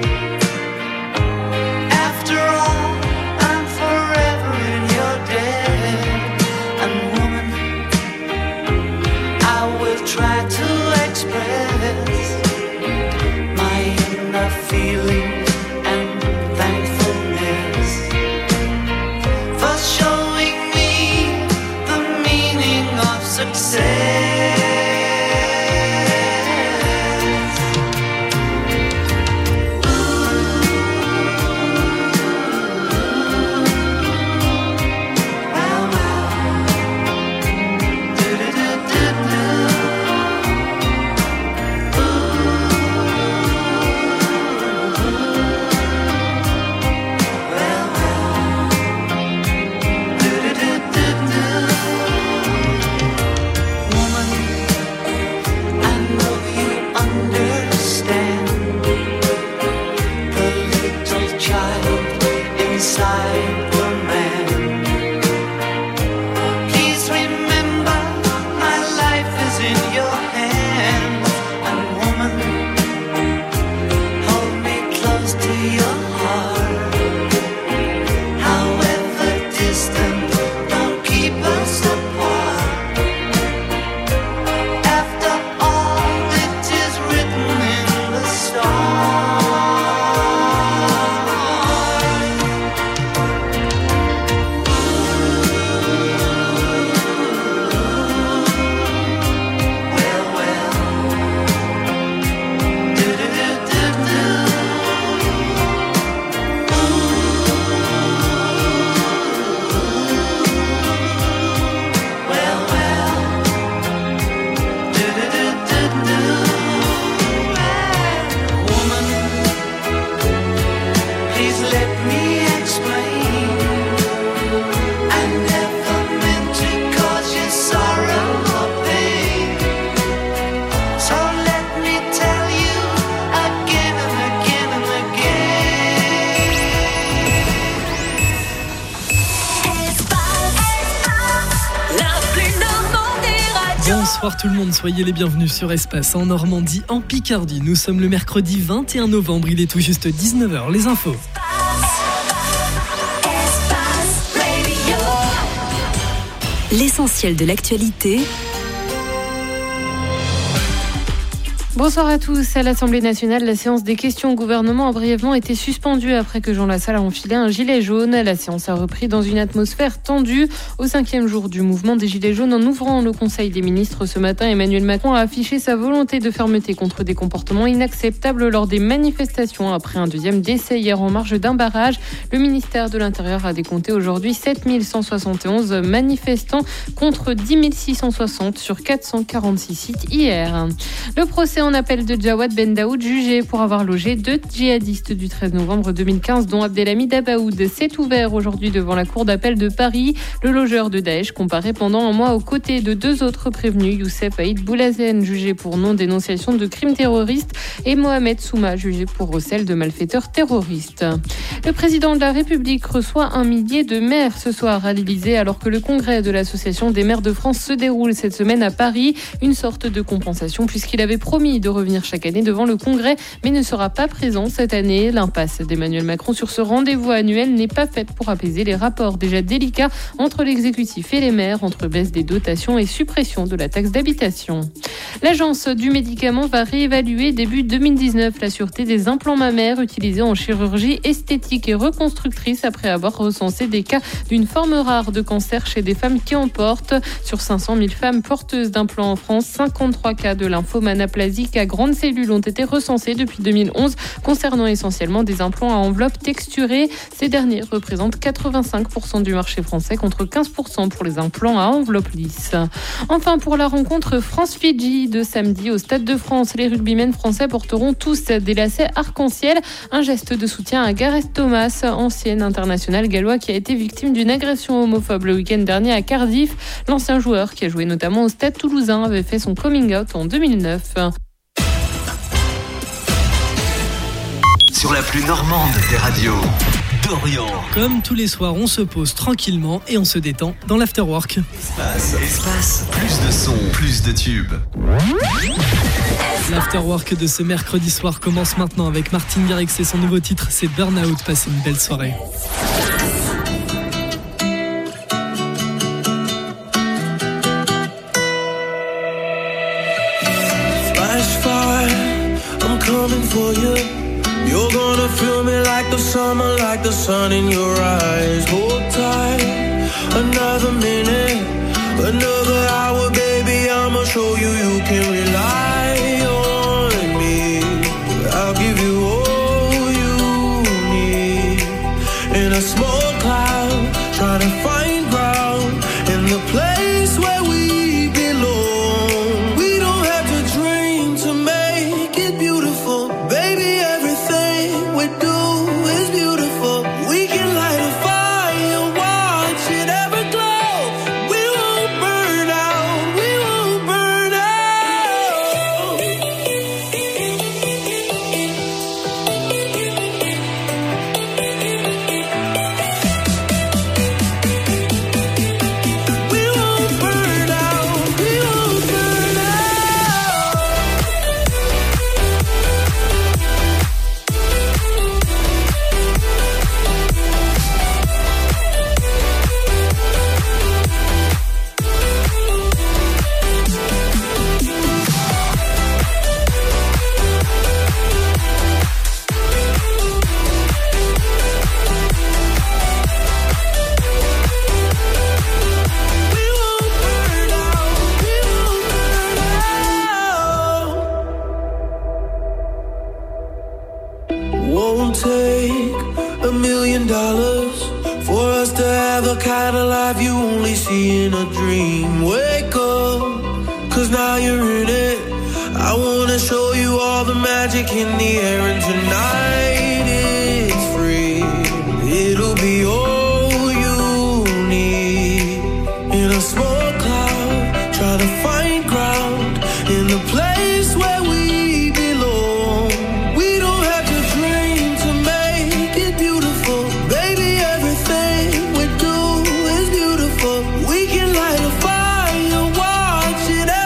After all, I'm forever in your debt. And woman, I will try to express my inner feelings and thankfulness for showing me the meaning of success. Woman, Bonsoir tout le monde, soyez les bienvenus sur Espace en Normandie, en Picardie. Nous sommes le mercredi 21 novembre, il est tout juste 19h, les infos. L'essentiel de l'actualité. Bonsoir à tous. À l'Assemblée nationale, la séance des questions au gouvernement a brièvement été suspendue après que Jean Lassalle a enfilé un gilet jaune. La séance a repris dans une atmosphère tendue. Au 5e jour du mouvement des gilets jaunes, en ouvrant le Conseil des ministres ce matin, Emmanuel Macron a affiché sa volonté de fermeté contre des comportements inacceptables lors des manifestations. Après un deuxième décès hier en marge d'un barrage, le ministère de l'Intérieur a décompté aujourd'hui 7171 manifestants contre 10 660 sur 446 sites hier. Le procès en appel de Jawad Ben Daoud, jugé pour avoir logé 2 djihadistes du 13 novembre 2015, dont Abdelhamid Abaoud, s'est ouvert aujourd'hui devant la cour d'appel de Paris. Le logeur de Daesh comparé pendant un mois aux côtés de 2 autres prévenus, Youssef Haït Boulazen, jugé pour non-dénonciation de crimes terroristes, et Mohamed Souma, jugé pour recel de malfaiteurs terroristes. Le président de la République reçoit 1 millier de maires ce soir à l'Élysée, alors que le congrès de l'Association des maires de France se déroule cette semaine à Paris. Une sorte de compensation puisqu'il avait promis de revenir chaque année devant le Congrès, mais ne sera pas présent cette année. L'impasse d'Emmanuel Macron sur ce rendez-vous annuel n'est pas faite pour apaiser les rapports déjà délicats entre l'exécutif et les maires, entre baisse des dotations et suppression de la taxe d'habitation. L'Agence du médicament va réévaluer début 2019 la sûreté des implants mammaires utilisés en chirurgie esthétique et reconstructrice après avoir recensé des cas d'une forme rare de cancer chez des femmes qui en portent. Sur 500 000 femmes porteuses d'implants en France, 53 cas de lymphome anaplasique à grandes cellules ont été recensés depuis 2011, concernant essentiellement des implants à enveloppe texturée. Ces derniers représentent 85% du marché français contre 15% pour les implants à enveloppe lisse. Enfin, pour la rencontre France-Fidji de samedi au Stade de France, les rugbymen français porteront tous des lacets arc-en-ciel, un geste de soutien à Gareth Thomas, ancien international gallois qui a été victime d'une agression homophobe le week-end dernier à Cardiff. L'ancien joueur, qui a joué notamment au Stade toulousain, avait fait son coming out en 2009. Sur la plus normande des radios, Dorian. Comme tous les soirs, on se pose tranquillement et on se détend dans l'afterwork. Espace, plus de sons, plus de tubes. L'afterwork de ce mercredi soir commence maintenant avec Martin Garrix et son nouveau titre, c'est Burnout. Passez une belle soirée. I'm coming for you. You're gonna feel me like the summer, like the sun in your eyes. Hold tight, another minute, another hour, baby. I'ma show you you can rely on me. I'll give you all you need. In a small cloud, trying to find ground in the place where we belong. We don't have to dream to make it beautiful, baby. Everything we do is beautiful. We can light a fire, watch it ever glow. We won't burn out, we won't burn out. We won't burn out, we won't burn out. Won't take $1 million for us to have the kind of life you only see in a dream. Wake up, cause now you're in it. I wanna show you all the magic in the air, and tonight it's free. It'll be all you need. In a small cloud, try to find ground in the place where we belong. We don't have to dream to make it beautiful, baby. Everything we do is beautiful. We can light a fire, watch it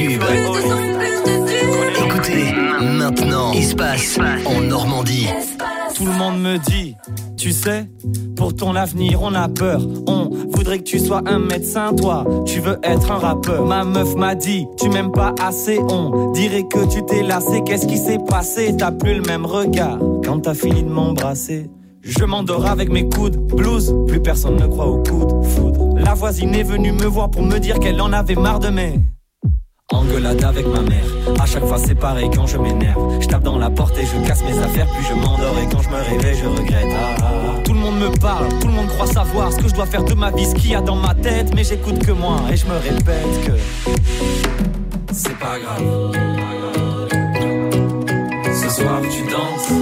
tubes. Écoutez, maintenant, Espace en Normandie. Tout le monde me dit, tu sais, pour ton avenir on a peur. On voudrait que tu sois un médecin, toi, tu veux être un rappeur. Ma meuf m'a dit, tu m'aimes pas assez. On dirait que tu t'es lassé, qu'est-ce qui s'est passé? T'as plus le même regard quand t'as fini de m'embrasser. Je m'endors avec mes coudes, blues, plus personne ne croit aux coudes, foudre. La voisine est venue me voir pour me dire qu'elle en avait marre de mes engueulade avec ma mère. À chaque fois c'est pareil quand je m'énerve. Je tape dans la porte et je casse mes affaires. Puis je m'endors et quand je me réveille je regrette. Tout le monde me parle, tout le monde croit savoir ce que je dois faire de ma vie, ce qu'il y a dans ma tête. Mais j'écoute que moi et je me répète que c'est pas grave. Ce soir tu danses,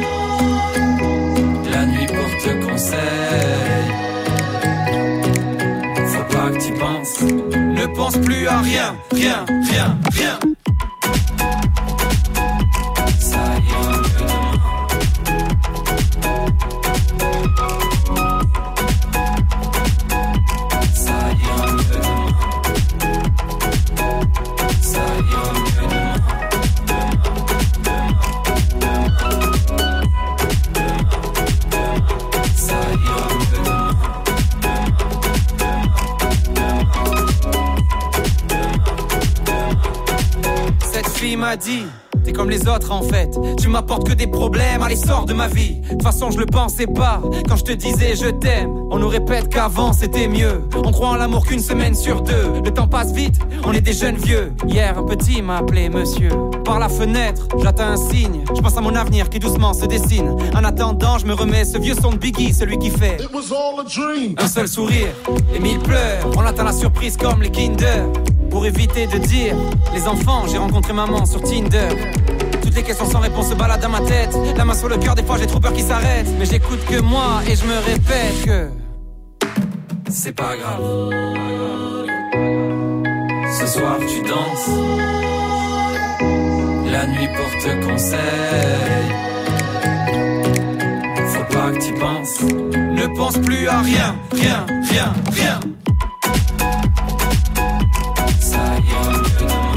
la nuit porte conseil. Faut pas que t'y penses. Ne pense plus à rien, rien, rien, rien. Ça ira mieux demain. Ça ira mieux demain. Ça ira mieux demain. Ça ira mieux demain. Cette fille m'a dit, t'es comme les autres en fait. Tu m'apportes que des problèmes, allez sors de ma vie. De toute façon je le pensais pas, quand je te disais je t'aime. On nous répète qu'avant c'était mieux. On croit en l'amour qu'une semaine sur deux. Le temps passe vite, on est des jeunes vieux. Hier un petit m'a appelé monsieur. Par la fenêtre, j'attends un signe. Je pense à mon avenir qui doucement se dessine. En attendant je me remets ce vieux son de Biggie, celui qui fait un seul sourire et 1000 pleurs. On attend la surprise comme les Kinder. Pour éviter de dire, les enfants, j'ai rencontré maman sur Tinder. Toutes les questions sans réponse se baladent dans ma tête. La main sur le cœur, des fois j'ai trop peur qu'il s'arrête. Mais j'écoute que moi et je me répète que c'est pas grave. Ce soir tu danses, la nuit porte conseil. Faut pas que t'y penses. Ne pense plus à rien, rien, rien, rien. Ça ira mieux demain.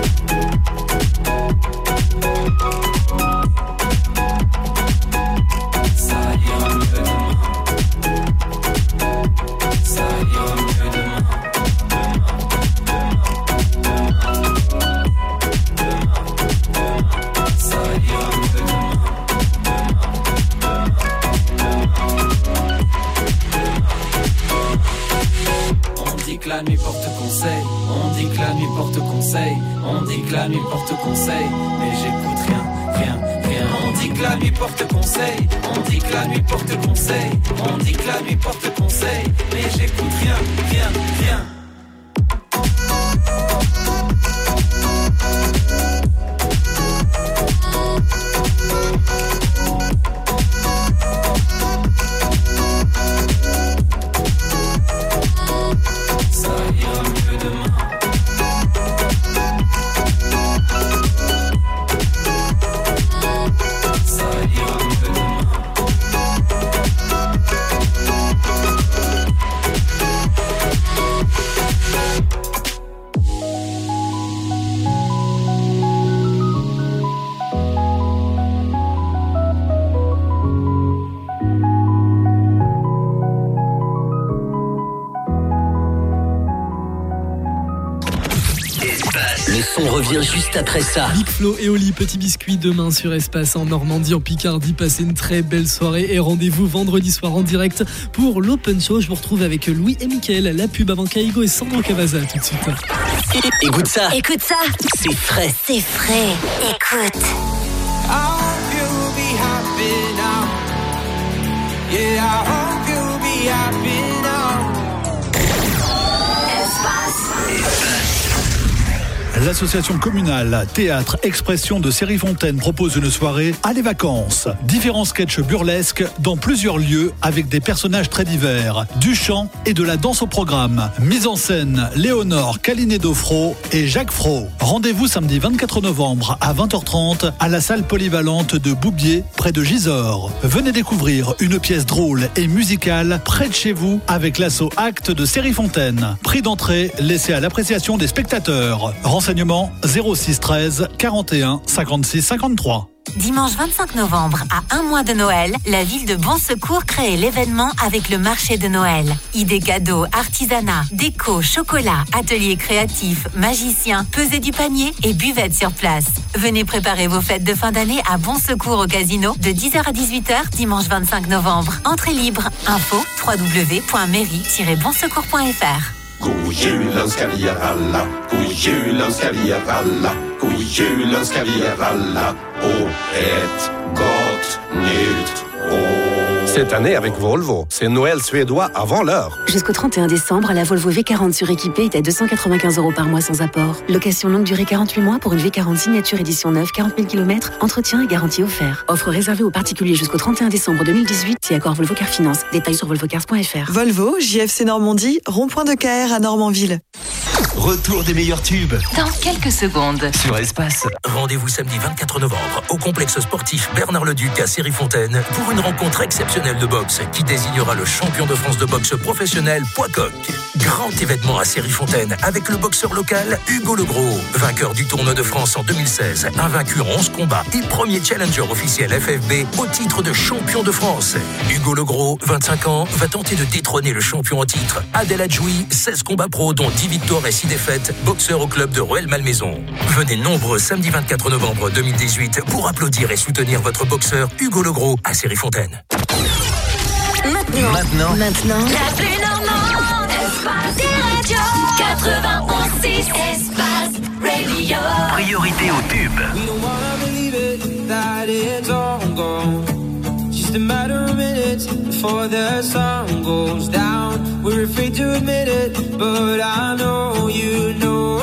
Ça ira mieux demain. Ça ira mieux demain. Ça ira mieux demain. On dit que la nuit porte conseil. On dit que la nuit porte conseil. On dit que la nuit porte conseil. Mais j'écoute rien, rien, rien. On dit que la nuit porte conseil. On dit que la nuit porte conseil. On dit que la nuit porte conseil. Mais j'écoute rien, rien, rien. Ça ira mieux demain. Ça ira mieux demain. Le son revient juste après ça. Big Flo et Oli, Petit Biscuit, demain sur Espace en Normandie, en Picardie. Passez une très belle soirée et rendez-vous vendredi soir en direct pour l'Open Show. Je vous retrouve avec Louis et Mickaël, la pub avant Kaigo et Sandro Cavazza tout de suite. Écoute ça. Écoute ça. C'est frais. C'est frais. Écoute. I hope you'll be happy now. Yeah, I hope you'll be happy now. L'association communale Théâtre Expression de Série-Fontaine propose une soirée à les vacances. Différents sketchs burlesques dans plusieurs lieux avec des personnages très divers. Du chant et de la danse au programme. Mise en scène, Léonore Calinet-Dofro et Jacques Fro. Rendez-vous samedi 24 novembre à 20h30 à la salle polyvalente de Boubier, près de Gisors. Venez découvrir une pièce drôle et musicale près de chez vous avec l'asso Acte de Série-Fontaine. Prix d'entrée laissé à l'appréciation des spectateurs. Renseignements renseignements 06 13 41 56 53. Dimanche 25 novembre, à un mois de Noël, la ville de Bon Secours crée l'événement avec le marché de Noël. Idées cadeaux, artisanat, déco, chocolat, ateliers créatifs, magiciens, pesée du panier et buvette sur place. Venez préparer vos fêtes de fin d'année à Bon Secours au casino de 10h à 18h dimanche 25 novembre. Entrée libre. Info www.mairie-bonsecours.fr. God jul önskar vi er alla, god jul önskar vi er alla, god jul önskar vi er alla och ett gott nytt år. Cette année avec Volvo, c'est Noël suédois avant l'heure. Jusqu'au 31 décembre, la Volvo V40 suréquipée est à 295 € par mois sans apport. Location longue durée 48 mois pour une V40 signature édition 9, 40 000 km, entretien et garantie offert. Offre réservée aux particuliers jusqu'au 31 décembre 2018 et accord Volvo Car Finance. Détails sur volvocars.fr. Volvo, JFC Normandie, rond-point de KR à Normanville. Retour des meilleurs tubes Dans quelques secondes. sur Espace. Rendez-vous samedi 24 novembre au complexe sportif Bernard-le-Duc à Série-Fontaine pour une rencontre exceptionnelle de boxe qui désignera le champion de France de boxe professionnel poids coq. Grand événement à Série-Fontaine avec le boxeur local Hugo Legros, vainqueur du tournoi de France en 2016, invaincu en 11 combats et premier challenger officiel FFB au titre de champion de France. Hugo Legros, 25 ans, va tenter de détrôner le champion en titre. Adel Adjoui, 16 combats pro dont 10 victoires et 6 défaites, boxeur au club de Rueil-Malmaison. Venez nombreux samedi 24 novembre 2018 pour applaudir et soutenir votre boxeur Hugo Legros à Série-Fontaine. Maintenant. La plus normande, Espace Radio 91.6, Espace Radio. Priorité au tube. We don't wanna believe it, that it's all gone. Just a matter of minutes before the sun goes down. We're afraid to admit it, but I know you know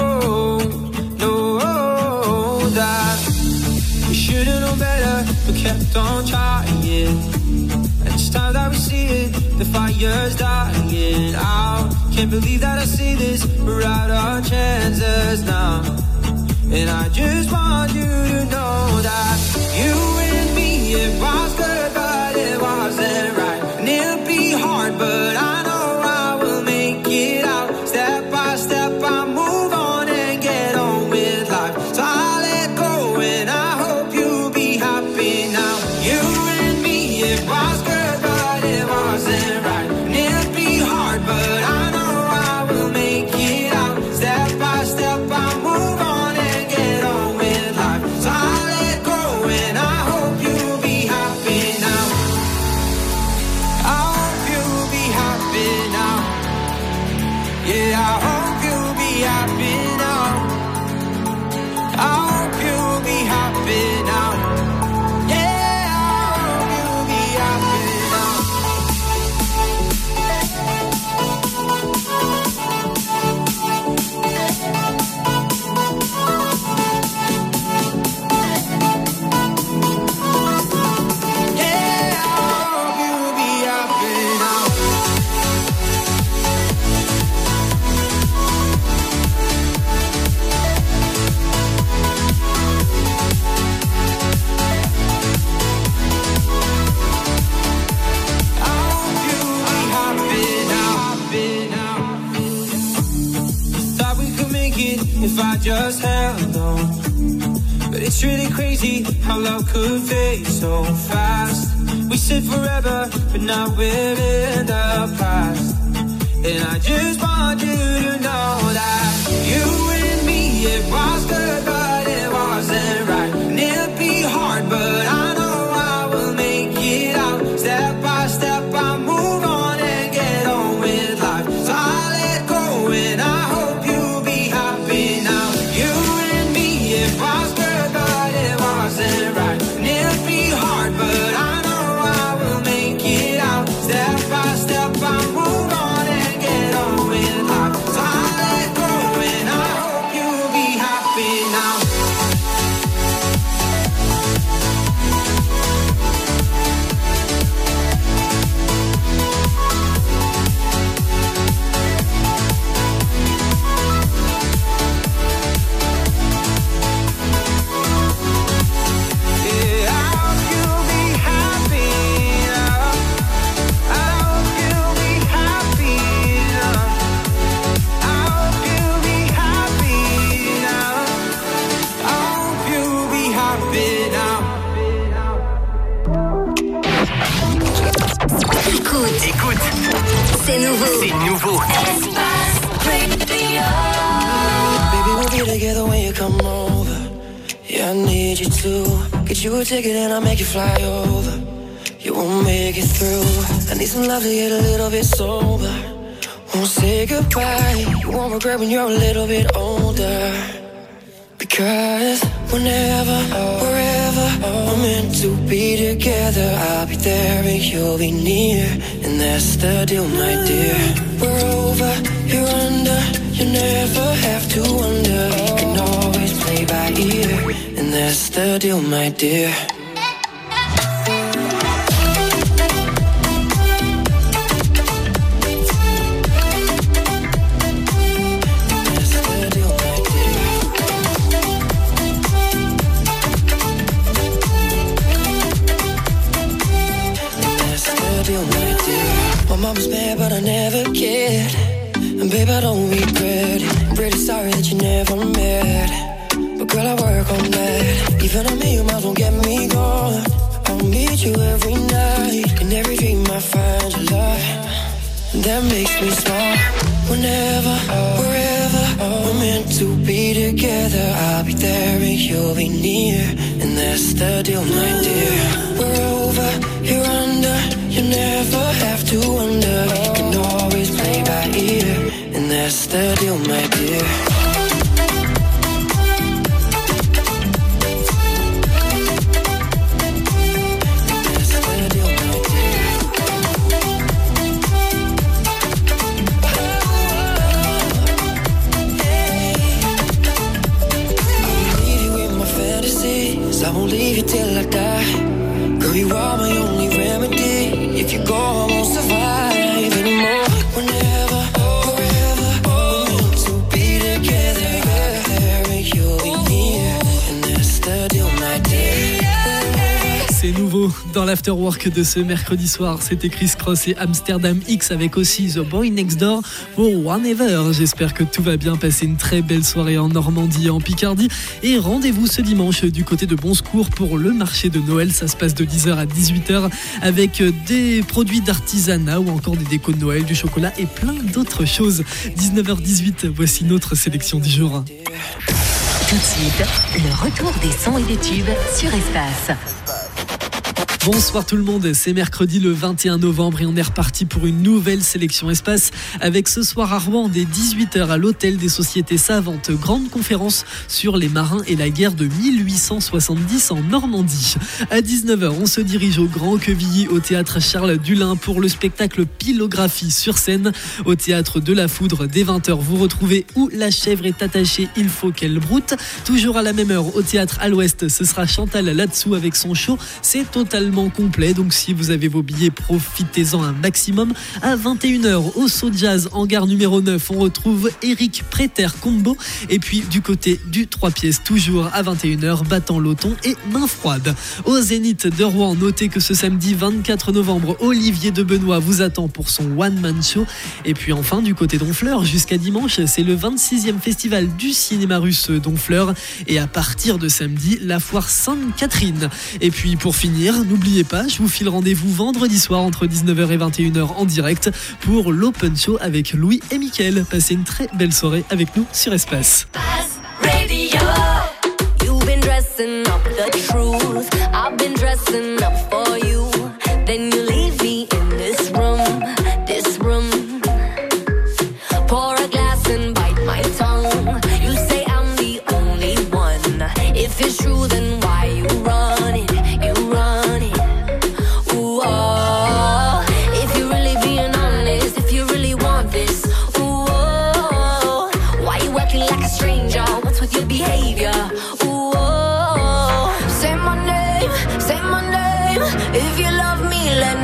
that we should've known better, but kept on trying. And each time that we see it, the fire's dying out. Can't believe that I see this, we're out our chances now. And I just want you to know that you and me, it was good, but it wasn't right. And it'll be hard, but I know I will make it out. Step by step, I move on and get on with life. So I'll let go and I hope you'll be happy now. You and me, it was good, but it wasn't right. And it'll be hard, but I know I will make it out. Step by step, I move on and get on with life. So I'll let go and I hope you'll be happy now. I hope you'll be happy now. Yeah, I hope you'll be happy now. I hope you'll be happy now. Yeah, I hope you'll be happy now. Yeah, I hope you'll be happy now. I hope you'll be happy now. Thought we could make it if I just held on. But it's really crazy how love could fade so fast. We said forever, but now we're in the past. And I just want you to know that you and me, it was good, but it wasn't right. And it'll be hard, but I know I will make it out. Step by step, I move on and get on with life. So I'll let go and I hope you'll be happy now. You and me, it was good, but it wasn't right. And it'll be hard, but I know I will make it out. Step by step, I move on and get on with life. So I'll let go and I hope you'll be happy. C'est nouveau. C'est nouveau. Baby, we'll be together when you come over. Yeah, I need you to get you a ticket and I'll make you fly over. You won't make it through. I need some love to get a little bit sober. Won't say goodbye. You won't regret when you're a little bit older. Because whenever, wherever we're meant to be together, I'll be there and you'll be near. And that's the deal, my dear. We're over, you're under. You never have to wonder. You can always play by ear. And that's the deal, my dear. My mom was mad, but I never cared. And babe, I don't regret it. I'm pretty sorry that you never met. But girl, I work on that. Even a million miles won't get me going. I'll meet you every night. In every dream I find your love. And that makes me smile. Whenever, wherever we're meant to be together, I'll be there and you'll be near. And that's the deal, my dear. We're over, you're under. You never have to wonder. You can always play by ear. And that's the deal, my dear. I won't leave you till I die. Girl, you are my only remedy. If you go, I won't survive anymore. Whenever, wherever we're meant to be together, there and you'll be near. And that's the deal, my dear. C'est nouveau dans l'afterwork de ce mercredi soir. C'était Chris Cross et Amsterdam X avec aussi The Boy Next Door pour Whenever. J'espère que tout va bien. Passer une très belle soirée en Normandie et en Picardie. Et rendez-vous ce dimanche du côté de Bon Secours pour le marché de Noël. Ça se passe de 10h à 18h avec des produits d'artisanat ou encore des décos de Noël, du chocolat et plein d'autres choses. 19h18, voici notre sélection du jour. Tout de suite, le retour des sons et des tubes sur Espace. Bonsoir tout le monde, c'est mercredi le 21 novembre et on est reparti pour une nouvelle sélection Espace avec ce soir à Rouen dès 18h à l'Hôtel des Sociétés Savantes, grande conférence sur les marins et la guerre de 1870 en Normandie. À 19h, on se dirige au Grand Quevilly au théâtre Charles Dulin pour le spectacle Pilographie sur scène. Au théâtre de la Foudre, dès 20h, vous retrouvez Où la chèvre est attachée, il faut qu'elle broute. Toujours à la même heure, au théâtre à l'Ouest, ce sera Chantal là-dessous avec son show. C'est totalement complet, donc si vous avez vos billets, profitez-en un maximum. À 21h, au Saut Jazz en gare numéro 9, on retrouve Eric Préter Combo. Et puis du côté du 3 pièces, toujours à 21h, Battant l'Auton et Main Froide. Au Zénith de Rouen, notez que ce samedi 24 novembre, Olivier de Benoît vous attend pour son one-man show. Et puis enfin, du côté d'Honfleur, jusqu'à dimanche, c'est le 26e festival du cinéma russe d'Honfleur. Et à partir de samedi, la foire Sainte-Catherine. Et puis pour finir, n'oubliez pas, je vous file rendez-vous vendredi soir entre 19h et 21h en direct pour l'Open Show avec Louis et Mickaël. Passez une très belle soirée avec nous sur Espace. You've been dressing up the truth. I've been dressing up for you. Then you leave me in this room, this room. Pour a glass and bite my tongue. You say I'm the only one. If it's true, then why you run it? You run it. Ooh, oh. If you're really being honest, if you really want this, ooh, oh. Why you acting like a stranger? What's with your behavior? Ooh, oh. Say my name, if you love me, let me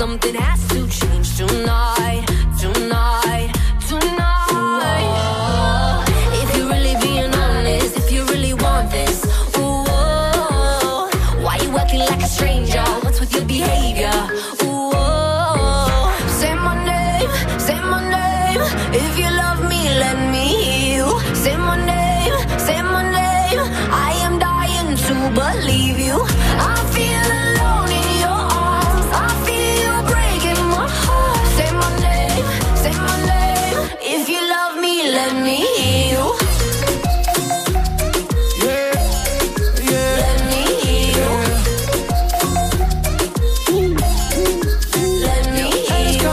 something has to change tonight, tonight, tonight. Ooh, if you're really being honest, if you really want this, ooh, why you acting like a stranger? What's with your behavior? Ooh, say my name, say my name. If you love me, let me hear you. Say my name, say my name. I am dying to believe you. I feel alone in your arms. I feel you breaking my heart. Say my name, say my name. If you love me, let me hear you. Let me hear you. Let me hear you.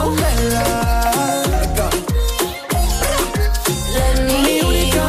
Let me hear you.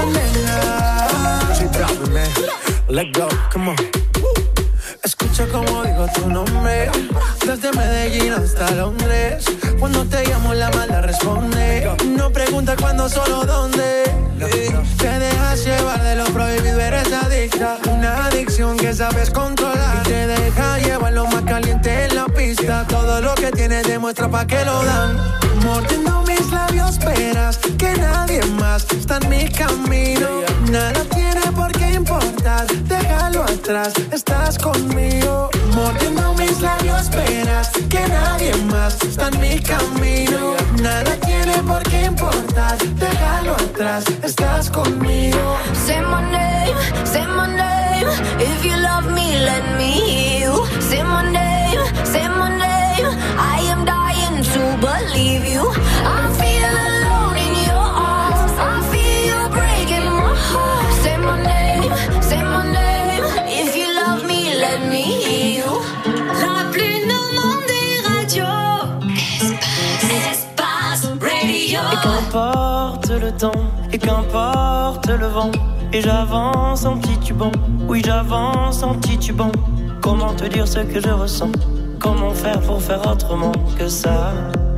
Let go, come on. Escucha como digo tu nombre. Desde Medellín hasta Londres. Cuando te llamo la mala responde. No pregunta cuándo, solo dónde. Te dejas llevar de lo prohibido, eres adicta. Una adicción que sabes controlar. Y te deja llevar lo más caliente en la pista. Todo lo que tienes demuestra pa' que lo dan. Mordiendo mis labios esperas que nadie más está en mi camino. Nada tiene por qué importar, déjalo atrás, estás conmigo. Mordiendo mis labios esperas que nadie más está en mi camino. Nada tiene por qué importar, déjalo atrás, estás conmigo. Say my name, say my name. If you love me, let me hear you. Say my name, say my name. I am dying to believe you. I feel alone in your arms. I feel you breaking my heart. Say my name, say my name. If you love me, let me hear you. La plus normande des radios. Espace Radio. Et qu'importe le temps, et qu'importe le vent, et j'avance en titubant, oui j'avance en titubant. Comment te dire ce que je ressens? Comment faire pour faire autrement que ça?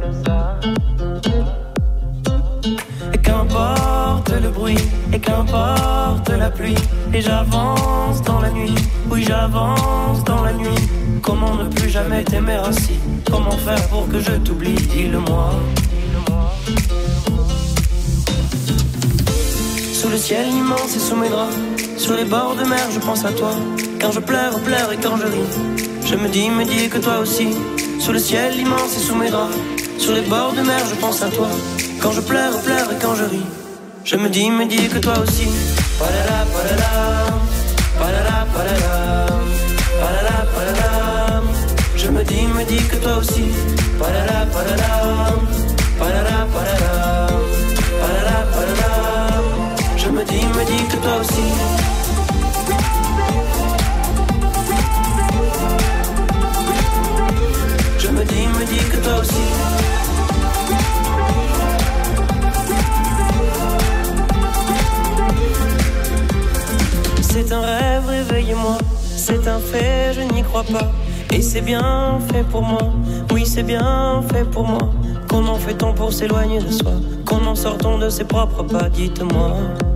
Et qu'importe le bruit, et qu'importe la pluie, et j'avance dans la nuit, oui j'avance dans la nuit. Comment ne plus jamais t'aimer ainsi? Comment faire pour que je t'oublie? Dis-le-moi. Sous le ciel immense et sous mes draps, sur les bords de mer je pense à toi. Quand je pleure et quand je ris, je me dis que toi aussi. Sous le ciel immense et sous mes draps, sur les bords de mer je pense à toi. Quand je pleure et quand je ris, je me dis que toi aussi. Palala, palala, palala, palala, palala, palala. Je me dis que toi aussi. Palala, palala, palala, palala, palala, palala. Je me dis que toi aussi. Je me dis que toi aussi. C'est un rêve, réveillez-moi. C'est un fait, je n'y crois pas. Et c'est bien fait pour moi. Oui, c'est bien fait pour moi. Comment fait-on pour s'éloigner de soi? Comment sort-on de ses propres pas? Dites-moi.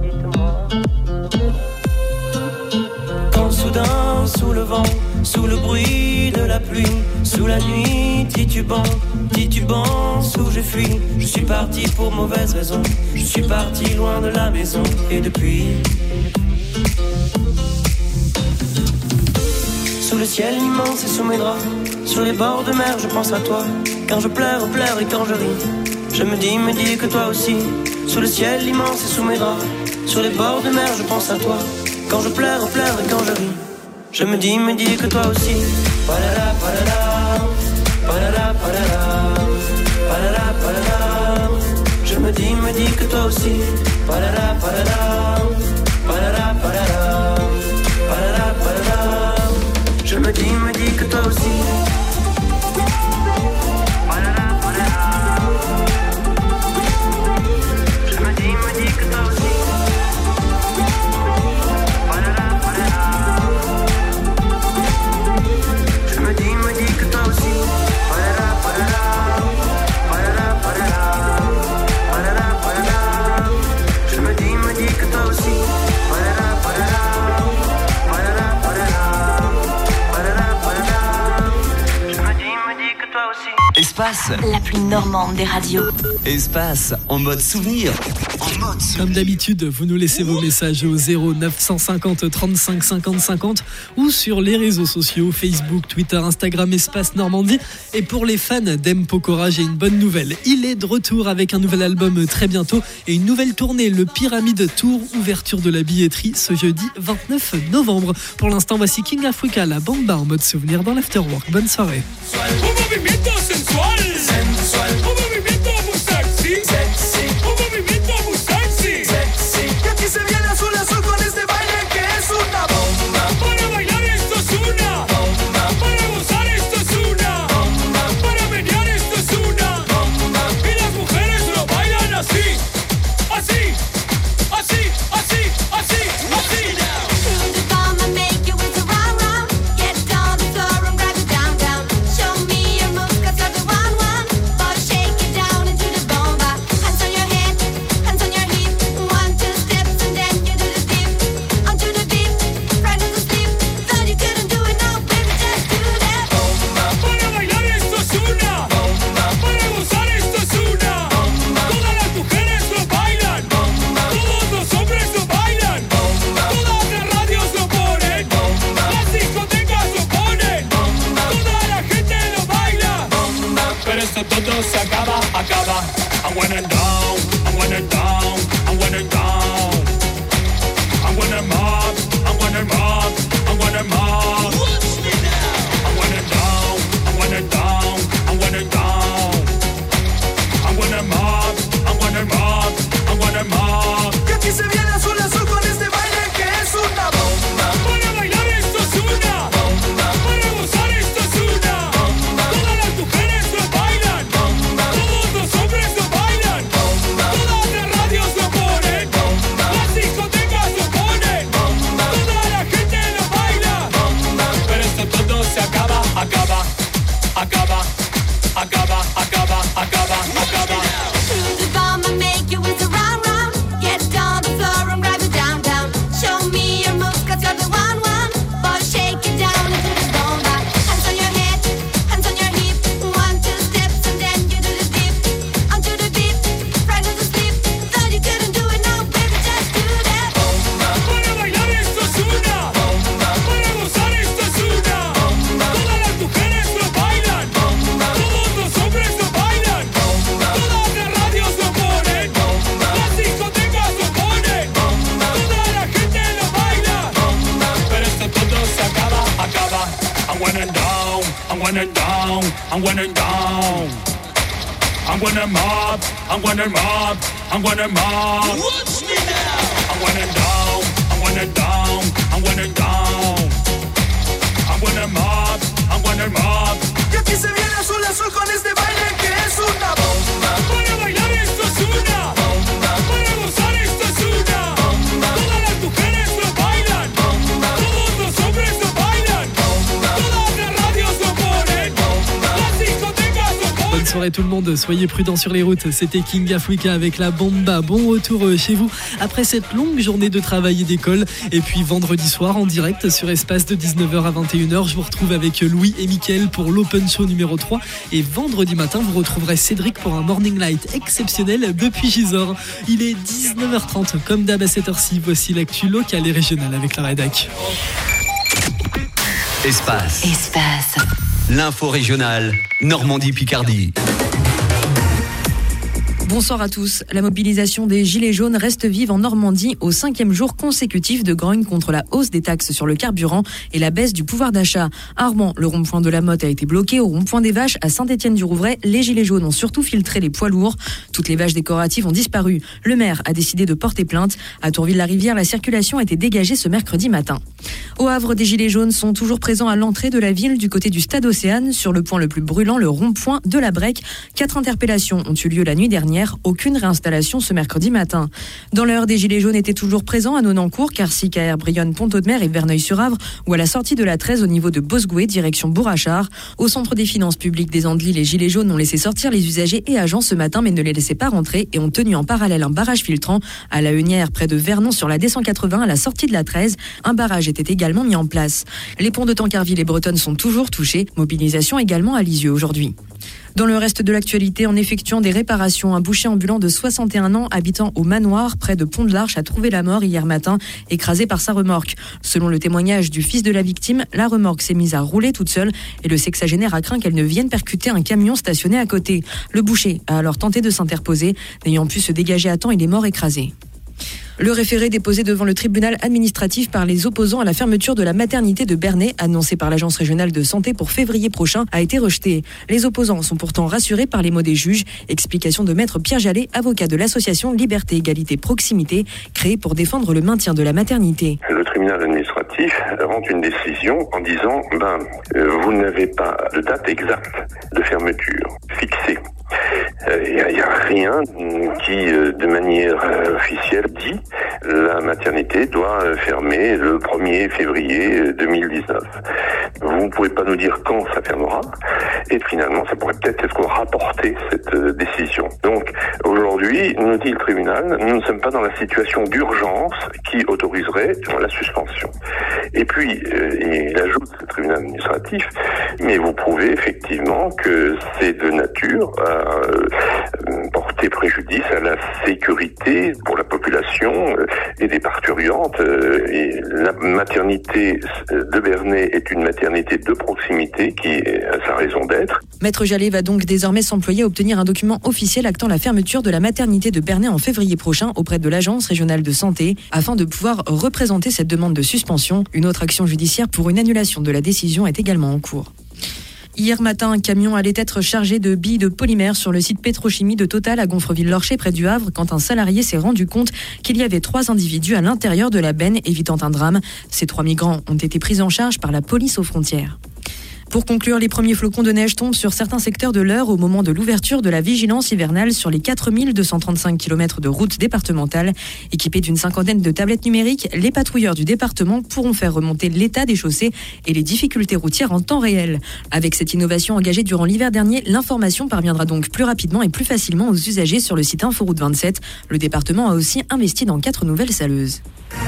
Quand soudain, sous le vent, sous le bruit de la pluie, sous la nuit, titubant, où je fuis. Je suis parti pour mauvaise raison. Je suis parti loin de la maison. Et depuis, sous le ciel immense et sous mes draps, sur les bords de mer je pense à toi. Quand je pleure et quand je ris, je me dis que toi aussi. Sous le ciel immense et sous mes draps, sur les bords de mer je pense à toi. Quand je pleure et quand je ris, je me dis que toi aussi. Palala, palala, palala, palala, palala, palala. Je me dis que toi aussi. Palala, palala, palala, palala, palala, palala. Je me dis que toi aussi. Palala, palala. Je me dis que toi aussi. Palala, palala. Je me dis que toi aussi. Palala, palala. Palala, palala. Palala, palala. Je me dis que toi aussi. Palala, palala. Palala, palala. Espace, La plus normande des radios. Espace, en mode souvenir. Comme d'habitude, vous nous laissez vos messages au 0950 35 50 50 ou sur les réseaux sociaux Facebook, Twitter, Instagram, Espace Normandie. Et pour les fans d'M. Pokora, j'ai une bonne nouvelle. Il est de retour avec un nouvel album très bientôt et une nouvelle tournée, le Pyramide Tour, ouverture de la billetterie ce jeudi 29 novembre. Pour l'instant, voici King Africa, la bamba en mode souvenir dans l'Afterwork. Bonne soirée. Un movimiento sensual, sensual, un movimiento muy sexy, sexy, un movimiento muy sexy, sexy. Y aquí se viene azul azul con este baile que es una bomba. Para bailar esto es una bomba, para gozar esto es una bomba, para menear esto es una bomba. Y las mujeres lo bailan así, así, así, así, así, así. Todo se acaba, acaba. I'm winning down, I'm winning down, I'm winning down. I'm winning mob, I'm winning mob, I'm winning mob. Watch me now. I'm winning down, I'm winning down, I'm winning down. I'm winning mob, I'm winning mob, I'm winning mob. Que aquí se viene azul azul con este baile que es una bomba. Para bailar esto es una bomba, para gozar esto es una bomba. Todas las mujeres lo bailan. Todos los hombres lo bailan, todas las radios lo ponen, las discotecas lo ponen, toda la gente lo baila. Pero esto todo se acaba, acaba, acaba, acaba, acaba, acaba, acaba. The bomb make you with the round round. Get on the floor and grab it down down. Show me your moves 'cause you're the one. Boy, shake it down into the bomba. Hands on your head, hands on your hip. 1, 2 steps and then you do the dip. Onto the beat, right to the sleep. Thought you couldn't do it, no baby, just do that. Para bailar esto es una bomba, para gozar esto es una bomba. Todas las mujeres lo bailan, todos los hombres lo bailan, todas las radios lo ponen, las discotecas lo ponen, toda la gente lo baila. Pero esto todo se acaba, acaba. I'm winning down, I'm winning down, I'm winning down. I'm winning mob, I'm winning mob, I'm winning mob. Watch me now. I'm winning down, I'm winning down, I'm winning down. I'm winning mob, I'm winning mob. Y aquí se viene azul azul con este baile que es una bomba. Para bailar esto es una bomba, para gozar esto es una bomba. Todas las mujeres lo bailan, todos los hombres lo bailan, todas las radios lo ponen, las discotecas lo ponen. Bonne soirée tout le monde, soyez prudents sur les routes. C'était King Africa avec la bomba. Bon retour chez vous après cette longue journée de travail et d'école. Et puis vendredi soir en direct sur Espace de 19h à 21h, je vous retrouve avec Louis et Mickaël pour l'Open Show numéro 3. Et vendredi matin, vous retrouverez Cédric pour un Morning Light exceptionnel depuis Gisors. Il est 19h30, comme d'hab à cette heure-ci. Voici l'actu locale et régionale avec la rédac. Espace. Espace. L'info régionale, Normandie-Picardie. Bonsoir à tous. La mobilisation des Gilets jaunes reste vive en Normandie au 5e jour consécutif de grogne contre la hausse des taxes sur le carburant et la baisse du pouvoir d'achat. À Armand, le rond-point de la Motte a été bloqué. Au rond-point des Vaches, à Saint-Étienne-du-Rouvray, les Gilets jaunes ont surtout filtré les poids lourds. Toutes les vaches décoratives ont disparu. Le maire a décidé de porter plainte. À Tourville-la-Rivière, la circulation a été dégagée ce mercredi matin. Au Havre, des Gilets jaunes sont toujours présents à l'entrée de la ville du côté du Stade Océane, sur le point le plus brûlant, le rond-point de la Brec. 4 interpellations ont eu lieu la nuit dernière. Aucune réinstallation ce mercredi matin. Dans l'heure, des Gilets jaunes étaient toujours présents à Nonancourt, Carcy, Caer, Brionne, Pont-Audemer et Verneuil-sur-Avre, ou à la sortie de la 13 au niveau de Bosgoué, direction Bourrachard. Au centre des finances publiques des Andelys, les Gilets jaunes ont laissé sortir les usagers et agents ce matin, mais ne les laissaient pas rentrer et ont tenu en parallèle un barrage filtrant à la Heunière, près de Vernon, sur la D180, à la sortie de la 13. Un barrage était également mis en place. Les ponts de Tancarville et Bretonne sont toujours touchés. Mobilisation également à Lisieux aujourd'hui. Dans le reste de l'actualité, en effectuant des réparations, un boucher ambulant de 61 ans habitant au Manoir, près de Pont de l'Arche, a trouvé la mort hier matin, écrasé par sa remorque. Selon le témoignage du fils de la victime, la remorque s'est mise à rouler toute seule et le sexagénaire a craint qu'elle ne vienne percuter un camion stationné à côté. Le boucher a alors tenté de s'interposer. N'ayant pu se dégager à temps, il est mort écrasé. Le référé déposé devant le tribunal administratif par les opposants à la fermeture de la maternité de Bernay, annoncée par l'Agence régionale de santé pour février prochain, a été rejeté. Les opposants sont pourtant rassurés par les mots des juges. Explication de maître Pierre Jallet, avocat de l'association Liberté, Égalité, Proximité, créée pour défendre le maintien de la maternité. Le tribunal administratif rend une décision en disant vous n'avez pas de date exacte de fermeture fixée. Il n'y a rien qui, de manière officielle, dit la maternité doit fermer le 1er février 2019. Vous ne pouvez pas nous dire quand ça fermera, et finalement, ça pourrait peut-être être rapporter cette décision. Donc, aujourd'hui, nous dit le tribunal, nous ne sommes pas dans la situation d'urgence qui autoriserait la suspension. Et puis, il ajoute, le tribunal administratif, mais vous prouvez effectivement que c'est de nature à porter préjudice à la sécurité pour la population et des parturientes. Et la maternité de Bernay est une maternité de proximité qui a sa raison d'être. Maître Jallet va donc désormais s'employer à obtenir un document officiel actant la fermeture de la maternité de Bernay en février prochain auprès de l'Agence régionale de santé afin de pouvoir représenter cette demande de suspension. Une autre action judiciaire pour une annulation de la décision est également en cours. Hier matin, un camion allait être chargé de billes de polymère sur le site pétrochimie de Total à Gonfreville-Lorcher près du Havre quand un salarié s'est rendu compte qu'il y avait 3 individus à l'intérieur de la benne, évitant un drame. Ces 3 migrants ont été pris en charge par la police aux frontières. Pour conclure, les premiers flocons de neige tombent sur certains secteurs de l'Eure au moment de l'ouverture de la vigilance hivernale sur les 4235 km de routes départementales. Équipés d'une 50aine de tablettes numériques, les patrouilleurs du département pourront faire remonter l'état des chaussées et les difficultés routières en temps réel. Avec cette innovation engagée durant l'hiver dernier, l'information parviendra donc plus rapidement et plus facilement aux usagers sur le site Inforoute 27. Le département a aussi investi dans 4 nouvelles saleuses.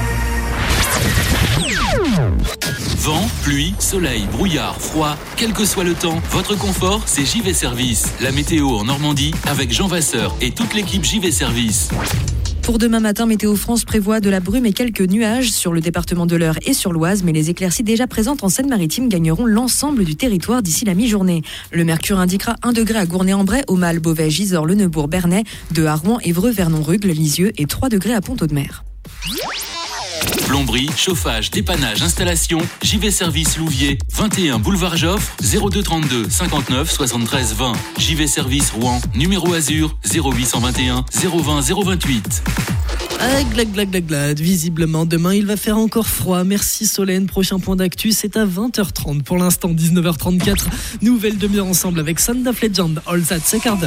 Vent, pluie, soleil, brouillard, froid, quel que soit le temps, votre confort, c'est JV Service. La météo en Normandie avec Jean Vasseur et toute l'équipe JV Service. Pour demain matin, Météo France prévoit de la brume et quelques nuages sur le département de l'Eure et sur l'Oise, mais les éclaircies déjà présentes en Seine-Maritime gagneront l'ensemble du territoire d'ici la mi-journée. Le mercure indiquera 1 degré à Gournay-en-Bray, Aumale, Beauvais, Gisors, Le Neubourg, Bernay, 2 à Rouen, Évreux, Vernon, Rugles, Lisieux et 3 degrés à Pont-Audemer. Plomberie, chauffage, dépannage, installation, JV Service Louviers, 21 boulevard Joffre, 02 32 59 73 20. JV Service Rouen, numéro Azur, 0821 020 028. Glad. Visiblement, demain, il va faire encore froid. Merci Solène. Prochain point d'actu, c'est à 20h30. Pour l'instant, 19h34. Nouvelle demi-heure ensemble avec Sound of Legend, All That Secardum.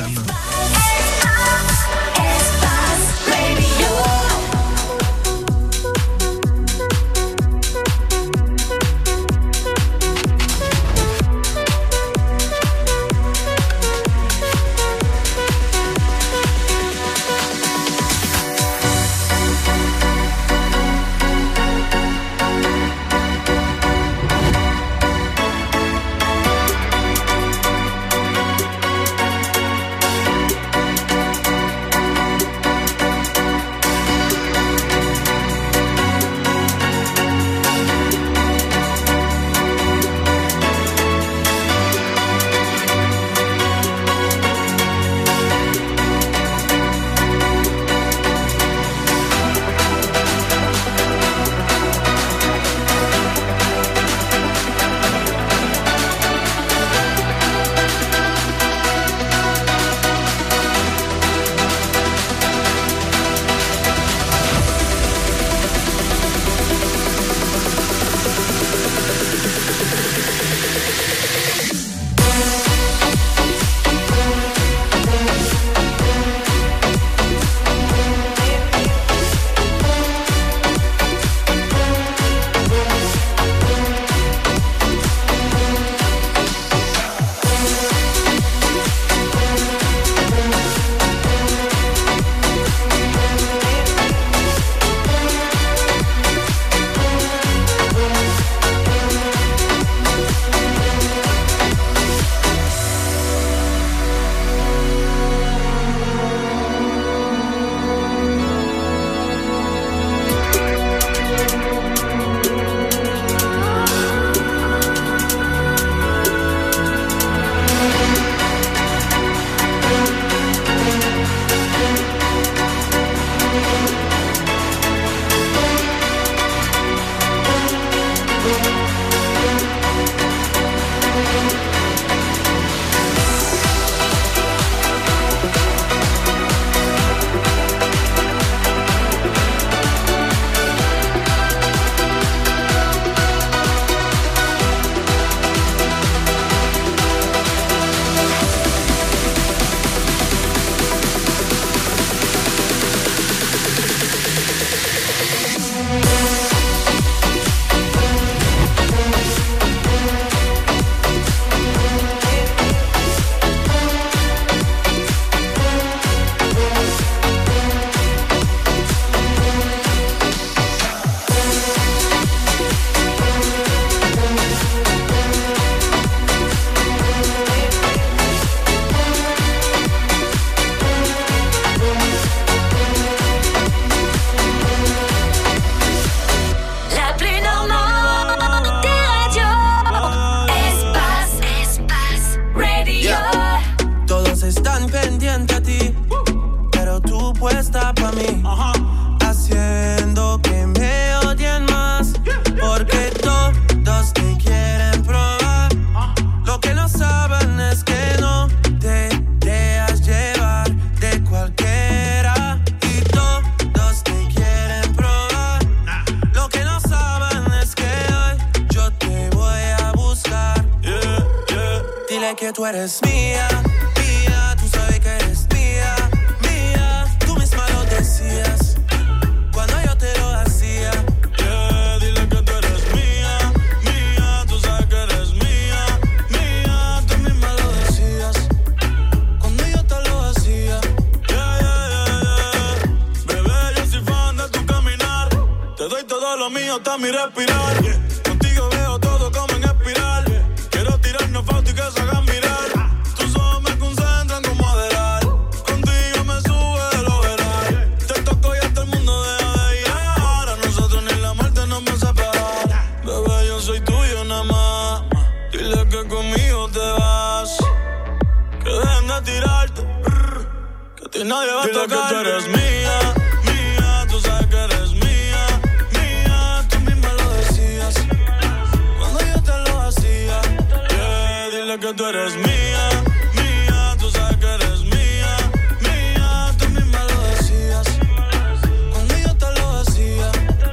eres mía, mía, tú sabes que eres mía, mía, tú misma lo decías cuando yo te lo hacía. Yeah, dile que tú eres mía, mía, tú sabes que eres mía, mía, tú misma lo decías cuando yo te lo hacía. Yeah, yeah, yeah, yeah. Bebé, yo soy fan de tu caminar, te doy todo lo mío hasta mi respirar. Contigo veo todo como en espiral. Quiero tirarnos fotos y que se hagan mirar. Tus ojos me concentran como Adderall. Contigo me sube de lo veral. Te toco y hasta el mundo deja de llegar. A nosotros ni la muerte nos va a separar. Bebé, yo soy tuyo nada más. Dile que conmigo te vas. Que dejen de tirarte. Que a ti nadie va a tocar. Dile que tú eres mía, mía. Tú sabes que eres mía, mía. Tú misma lo decías cuando yo te lo hacía. Yeah, dile que tú eres mía, mía. Tú sabes que eres mía, mía. Tú misma lo decías cuando yo te lo hacía.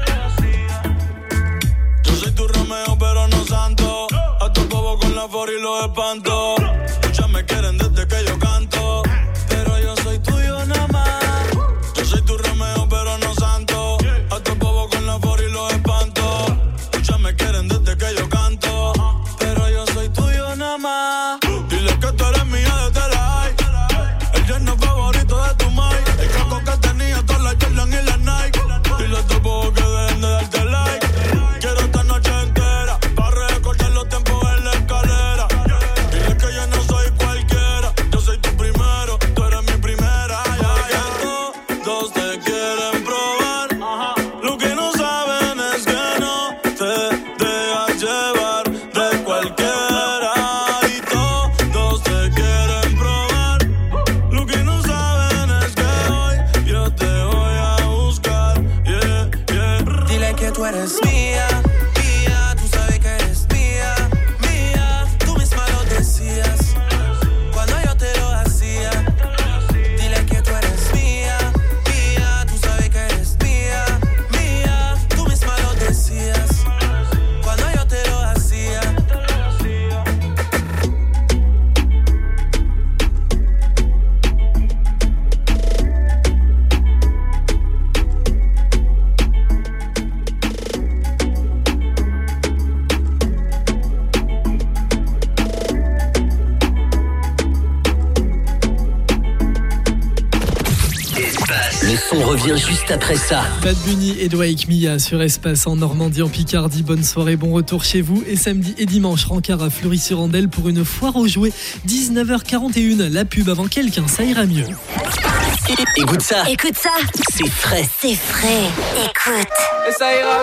Yo soy tu Romeo pero no santo. A tu bobo con la for y los espanto. Muchas me quieren desde que yo canto, pero yo soy tuyo nada más. Yo soy tu Romeo pero no santo. A tu bobo con la for y los espanto. Muchas me quieren desde que yo canto, pero yo soy tuyo nada más. Dile que tú eres mía desde la high. El yerno favorito de tu mai. El caco que tenía todas las Jordan y las Nike. Dile a tu bobo que dejen de darte like. Quiero esta noche entera para recordar los tiempos en la escalera. Dile que yo no soy cualquiera. Yo soy tu primero, tú eres mi primera. Ya todos te quieren probar. Lo que no saben es que no te dejas llevar de cualquiera. Y todos te quieren probar. Lo que no saben es que hoy yo te voy a buscar. Yeah, yeah. Dile que tú eres mía, mía, tú sabes que eres mía, mía, tú misma lo decías cuando yo te lo hacía. Dile que tú eres mía, mía, tú sabes que eres mía, mía, tú misma lo decías cuando yo te lo hacía. Le son revient juste après ça. Bad Bunny et Dwayne Mia sur Espace en Normandie, en Picardie. Bonne soirée, bon retour chez vous. Et samedi et dimanche, rencard à Fleury-sur-Andelle pour une foire aux jouets. 19h41, la pub avant quelqu'un, ça ira mieux. Écoute ça. Écoute ça. C'est frais. C'est frais. Écoute. Et ça ira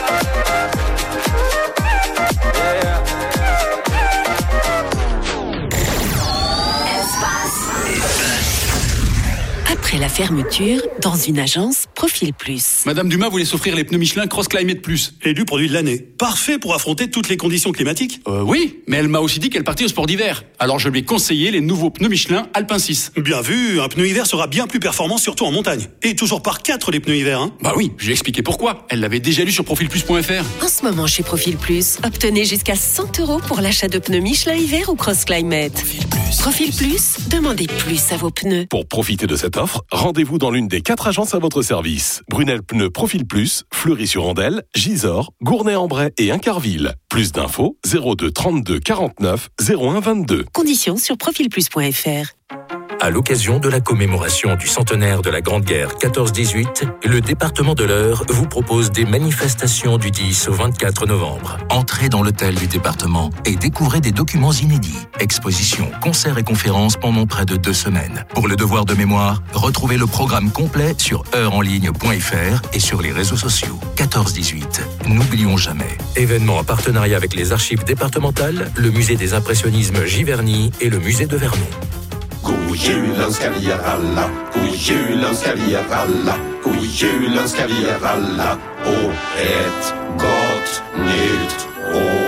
Après la fermeture, dans une agence Profil Plus. Madame Dumas voulait s'offrir les pneus Michelin Cross Climate Plus. Élu produit de l'année. Parfait pour affronter toutes les conditions climatiques. Oui, mais elle m'a aussi dit qu'elle partait au sport d'hiver. Alors je lui ai conseillé les nouveaux pneus Michelin Alpin 6. Bien vu, un pneu hiver sera bien plus performant, surtout en montagne. Et toujours par 4 les pneus hiver, hein. Bah oui, je lui ai expliqué pourquoi. Elle l'avait déjà lu sur profilplus.fr. En ce moment chez Profil Plus, obtenez jusqu'à 100 € pour l'achat de pneus Michelin hiver ou Cross Climate. Profil Plus, demandez plus à vos pneus. Pour profiter de cette offre, rendez-vous dans l'une des 4 agences à votre service. Brunel Pneus Profil Plus, Fleury-sur-Andelle, Gisors, Gournay-en-Bray et Incarville. Plus d'infos, 02 32 49 01 22. Conditions sur profilplus.fr. À l'occasion de la commémoration du centenaire de la Grande Guerre 14-18, le département de l'Eure vous propose des manifestations du 10 au 24 novembre. Entrez dans l'hôtel du département et découvrez des documents inédits. Expositions, concerts et conférences pendant près de 2 semaines. Pour le devoir de mémoire, retrouvez le programme complet sur heurenligne.fr et sur les réseaux sociaux. 14-18, n'oublions jamais. Événement en partenariat avec les archives départementales, le musée des impressionnismes Giverny et le musée de Vernon. Julens ska vi alla, god julen ska vi alla, god julen ska vi alla och ett gott nytt år.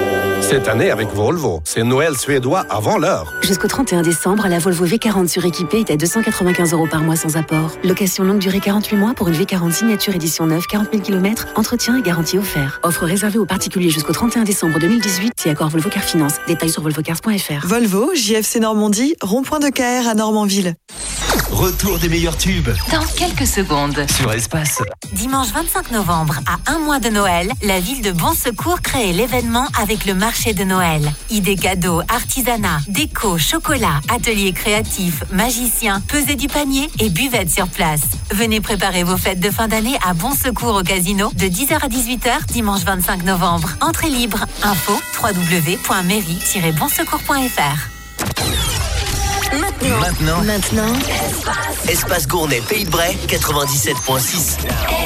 Cette année avec Volvo, c'est Noël suédois avant l'heure. Jusqu'au 31 décembre, la Volvo V40 suréquipée est à 295 € par mois sans apport. Location longue durée 48 mois pour une V40 signature édition 9, 40 000 km, entretien et garantie offert. Offre réservée aux particuliers jusqu'au 31 décembre 2018 et accord Volvo Car Finance. Détails sur volvocars.fr. Volvo, JFC Normandie, rond-point de KR à Normandville. Retour des meilleurs tubes Dans quelques secondes. sur Espace. Dimanche 25 novembre, à un mois de Noël, la ville de Bon Secours crée l'événement avec le marché de Noël. Idées cadeaux, artisanat, déco, chocolat, ateliers créatifs, magiciens, pesée du panier et buvette sur place. Venez préparer vos fêtes de fin d'année à Bon Secours au casino de 10h à 18h dimanche 25 novembre. Entrée libre. Info www.mairie-bonsecours.fr. Maintenant. Espace Gournay, Pays de Bray, 97.6.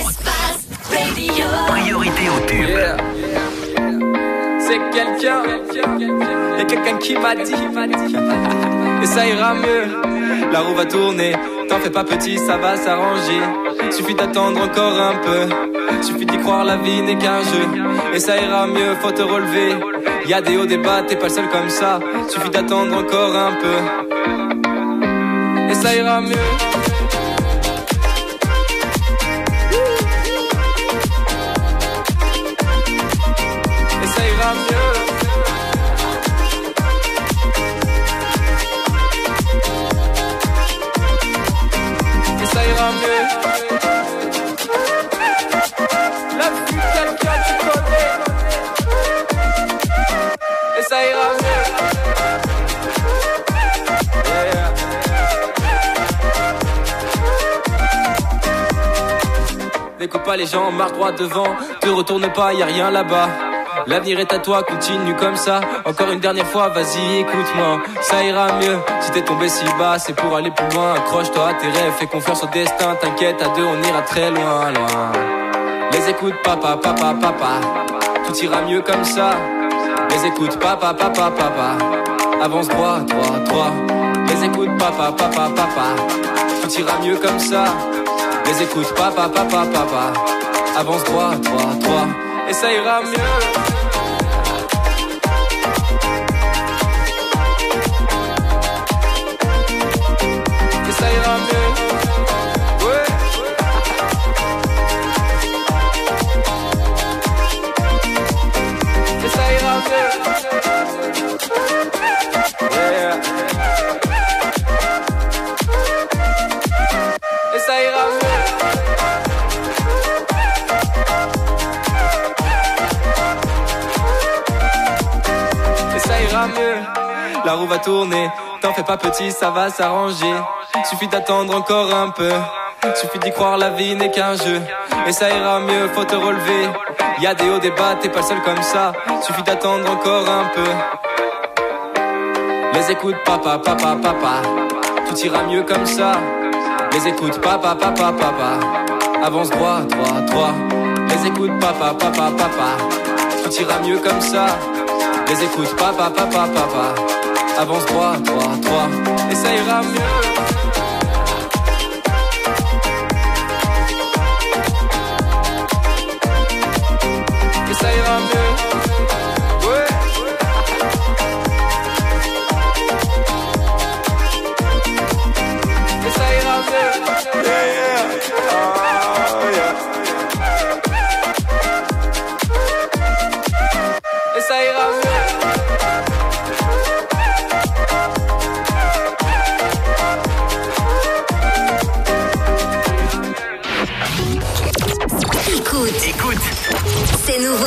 Priorité au tube. C'est quelqu'un, y'a quelqu'un qui m'a dit, et ça ira mieux, la roue va tourner, t'en fais pas petit, ça va s'arranger, suffit d'attendre encore un peu, suffit d'y croire, la vie n'est qu'un jeu, et ça ira mieux, faut te relever, y'a des hauts, des bas, t'es pas le seul comme ça, suffit d'attendre encore un peu, et ça ira mieux. Ça ira mieux. Et ça ira mieux. La vue quelqu'un tu connais. Et ça ira mieux. Yeah. N'écoute pas les gens, marche droit devant. Te retourne pas, y a rien là-bas. L'avenir est à toi, continue comme ça. Encore une dernière fois, vas-y, écoute-moi. Ça ira mieux, si t'es tombé si bas, c'est pour aller plus loin. Accroche-toi à tes rêves, fais confiance au destin. T'inquiète, à deux, on ira très loin, loin. Les écoute, papa, papa, papa. Tout ira mieux comme ça. Les écoute, papa, papa, papa. Avance droit, droit, droit. Les écoute, papa, papa, papa. Tout ira mieux comme ça. Les écoute, papa, papa, papa. Avance droit, droit, droit. Et ça ira mieux. Et ça ira mieux. Ouais. Et ça ira mieux. Yeah. Et ça ira mieux. Mieux. La roue va tourner, t'en fais pas petit, ça va s'arranger. Suffit d'attendre encore un peu, suffit d'y croire, la vie n'est qu'un jeu. Et ça ira mieux, faut te relever. Y'a des hauts, des bas, t'es pas le seul comme ça. Suffit d'attendre encore un peu. Les écoute, papa, papa, papa. Tout ira mieux comme ça. Les écoute, papa, papa, papa. Avance droit, droit, droit. Les écoute, papa, papa, papa. Tout ira mieux comme ça. Les écoute, papa, papa, papa. Avance droit, droit, droit. Et ça ira mieux. Et ça ira mieux. Ouais. Et ça ira mieux. Yeah, yeah. Oh, yeah. Et ça ira mieux. Écoute. C'est nouveau.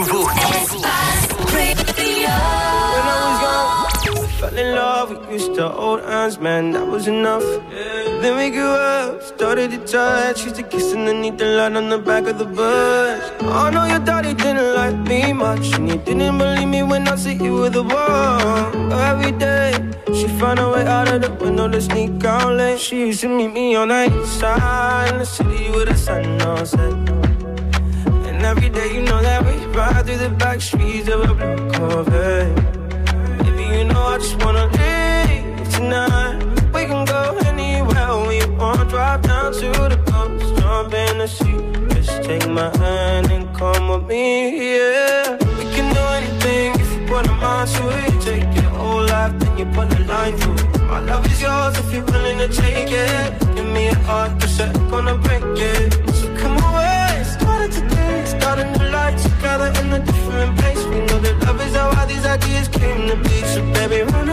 Fell in love, we used to hold hands, man, that was enough. Then we grew up, started to touch, used to kiss underneath the light on the back of the bus. Oh no, your daddy didn't like me much, and he didn't believe me when I said you were the one. Every day, she found a way out of the window to sneak out late. She used to meet me on the east side in the city with the sun on set. And every day, you know that we ride through the back streets of a blue Corvette. You know I just wanna leave tonight. We can go anywhere we want. Drive down to the coast, jump in the sea. Just take my hand and come with me, yeah. We can do anything if you put mind to it. You take your whole life, then you put a line through it. My love is yours if you're willing to take it. Give me a heart that's gonna break it. So come away, started today, start a new life together in a different place. We know that love is how all these ideas came to be. So baby, run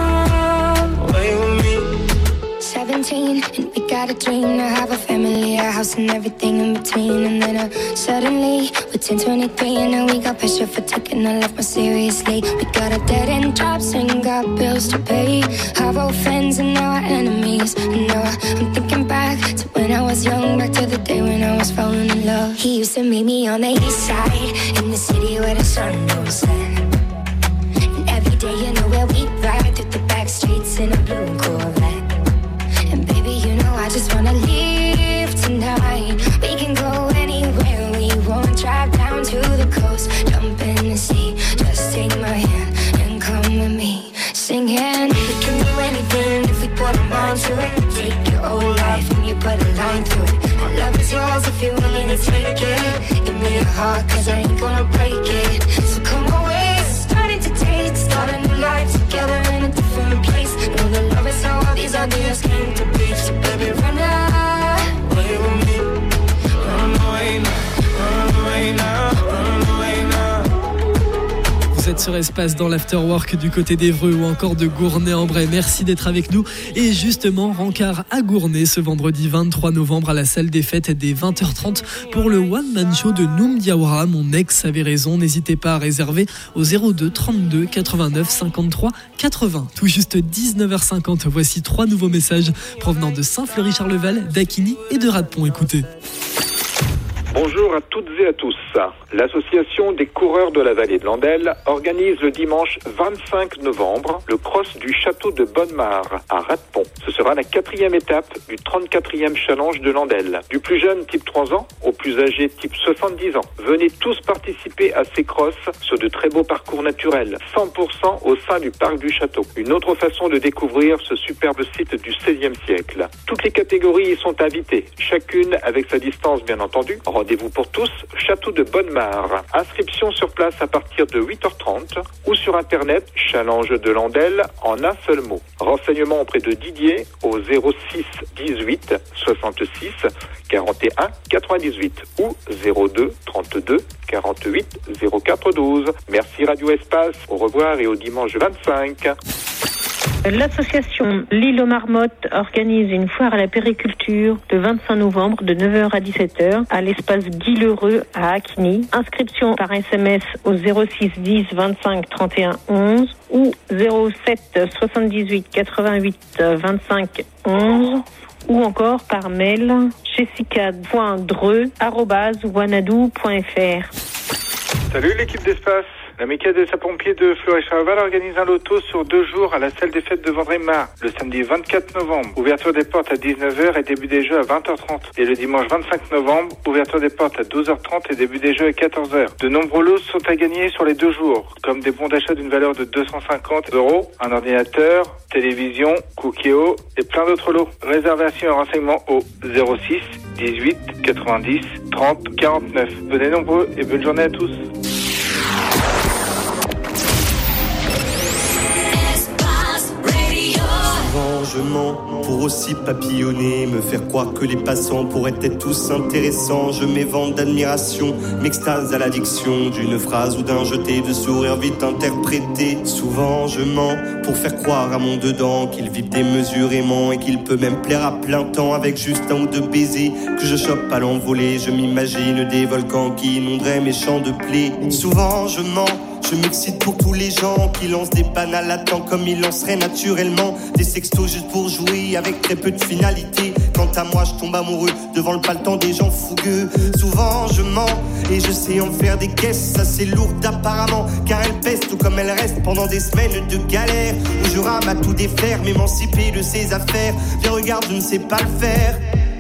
away with me. 17, and we got a dream to have a family, a house and everything in between. And then suddenly, we're 10, 23, and now we got pressure for taking our life more seriously. We got a dead end jobs and got bills to pay. Our old friends and now our enemies. And now I'm thinking back to when I was young, back to the day when I was falling in love. He used to meet me on the east side, in the city where the sun goes set. And every day, you know where we ride through the back streets in a blue Corvette. And baby, you know I just wanna leave tonight. We can go anywhere we want. Drive down to the coast, jump in the sea. Just take my hand and come with me. Singing, we can do anything if we put our mind to it. Take your whole life and you put a line through it. My love is yours if you're willing to take it. Give me a heart, cause I ain't gonna break it. So come away, starting to date. Start a new life together in a different place. Know that love is how all these ideas came to be. So baby, run away with me. Run away now, run away now, run away now. Vous êtes sur Espace dans l'Afterwork du côté d'Évreux ou encore de Gournay-en-Bray. Merci d'être avec nous. Et justement, rencard à Gournay ce vendredi 23 novembre à la salle des fêtes dès 20h30 pour le one-man show de Noum Diawara. Mon ex avait raison. N'hésitez pas à réserver au 02 32 89 53 80. Tout juste 19h50. Voici 3 nouveaux messages provenant de Saint-Fleury-Charleval, d'Aquigny et de Radepont. Écoutez. Bonjour à toutes et à tous. L'association des coureurs de la vallée de l'Andelle organise le dimanche 25 novembre le cross du château de Bonnemare à Radepont. Ce sera la 4e étape du 34e challenge de l'Andelle. Du plus jeune type 3 ans au plus âgé type 70 ans. Venez tous participer à ces crosses sur de très beaux parcours naturels, 100% au sein du parc du château. Une autre façon de découvrir ce superbe site du XVIe siècle. Toutes les catégories y sont invitées, chacune avec sa distance bien entendu. Rendez-vous pour tous, château de Bonnemare. Inscription sur place à partir de 8h30 ou sur internet challenge de l'Andelle en un seul mot. Renseignements auprès de Didier au 06 18 66 41 98 ou 02 32 48 04 12. Merci Radio Espace, au revoir et au dimanche 25. L'association L'Île aux Marmottes organise une foire à la périculture le 25 novembre de 9h à 17h à l'espace Guy Lheureux à Aquigny. Inscription par SMS au 06 10 25 31 11 ou 07 78 88 25 11 ou encore par mail jessica.dreux@wanadoo.fr. Salut l'équipe d'Espace. L'amicale des sapeurs-pompiers de Fleury-Charleval organise un loto sur 2 jours à la salle des fêtes de Vendremar, le samedi 24 novembre. Ouverture des portes à 19h et début des jeux à 20h30. Et le dimanche 25 novembre, ouverture des portes à 12h30 et début des jeux à 14h. De nombreux lots sont à gagner sur les 2 jours, comme des bons d'achat d'une valeur de 250 €, un ordinateur, télévision, Cookéo et plein d'autres lots. Réservation et renseignements au 06 18 90 30 49. Venez nombreux et bonne journée à tous. Souvent je mens pour aussi papillonner, me faire croire que les passants pourraient être tous intéressants. Je m'évente d'admiration, m'extase à l'addiction d'une phrase ou d'un jeté de sourire vite interprété. Souvent je mens pour faire croire à mon dedans qu'il vibre démesurément et qu'il peut même plaire à plein temps avec juste un ou 2 baisers que je chope à l'envolée. Je m'imagine des volcans qui inonderaient mes champs de blé. Souvent je mens. Je m'excite pour tous les gens qui lancent des banales à temps comme ils lanceraient naturellement des sextos juste pour jouer avec très peu de finalité. Quant à moi, je tombe amoureux devant le paletant des gens fougueux. Souvent, je mens et je sais en faire des caisses assez lourdes apparemment, car elles pèsent tout comme elles restent pendant des semaines de galère où je rame à tout défaire, m'émanciper de ces affaires. Viens, regarde, je ne sais pas le faire.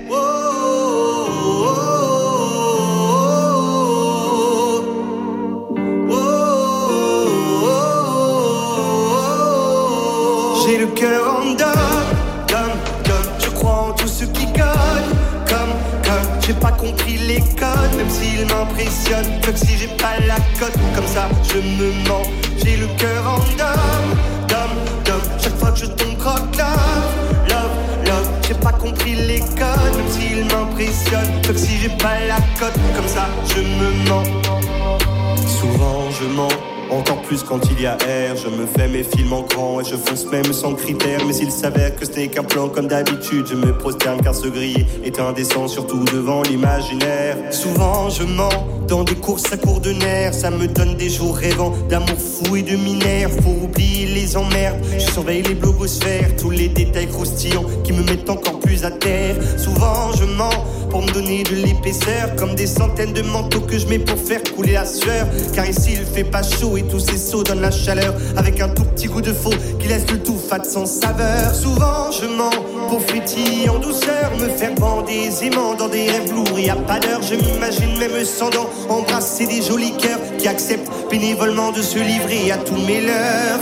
J'ai le cœur en dehors, comme, je crois en tout ce qui code, comme, j'ai pas compris les codes, même s'ils m'impressionnent, que si j'ai pas pas la cote, comme ça je me mens. J'ai le cœur en dom. Chaque fois que je tombe croque love. J'ai pas compris les codes, même s'ils m'impressionnent. Comme si j'ai pas la cote, comme ça je me mens. Souvent je mens. Encore plus quand il y a air, je me fais mes films en grand et je fonce même sans critères. Mais s'il s'avère que ce n'est qu'un plan comme d'habitude, je me prosterne car ce griller est indécent, surtout devant l'imaginaire. Souvent je mens dans des courses à court de nerfs, ça me donne des jours rêvants d'amour fou et de minères. Pour oublier les emmerdes, je surveille les blogosphères, tous les détails croustillants qui me mettent encore plus à terre. Souvent je mens pour me donner de l'épaisseur, comme des centaines de manteaux que je mets pour faire couler la sueur. Car ici il fait pas chaud et tous ces sauts donnent la chaleur, avec un tout petit goût de faux qui laisse le tout fade sans saveur. Souvent je mens pour frétiller en douceur, me faire bander aisément dans des rêves lourds. Y a pas d'heure, je m'imagine même sans dents embrasser des jolis cœurs qui acceptent bénévolement de se livrer à tous mes leurs.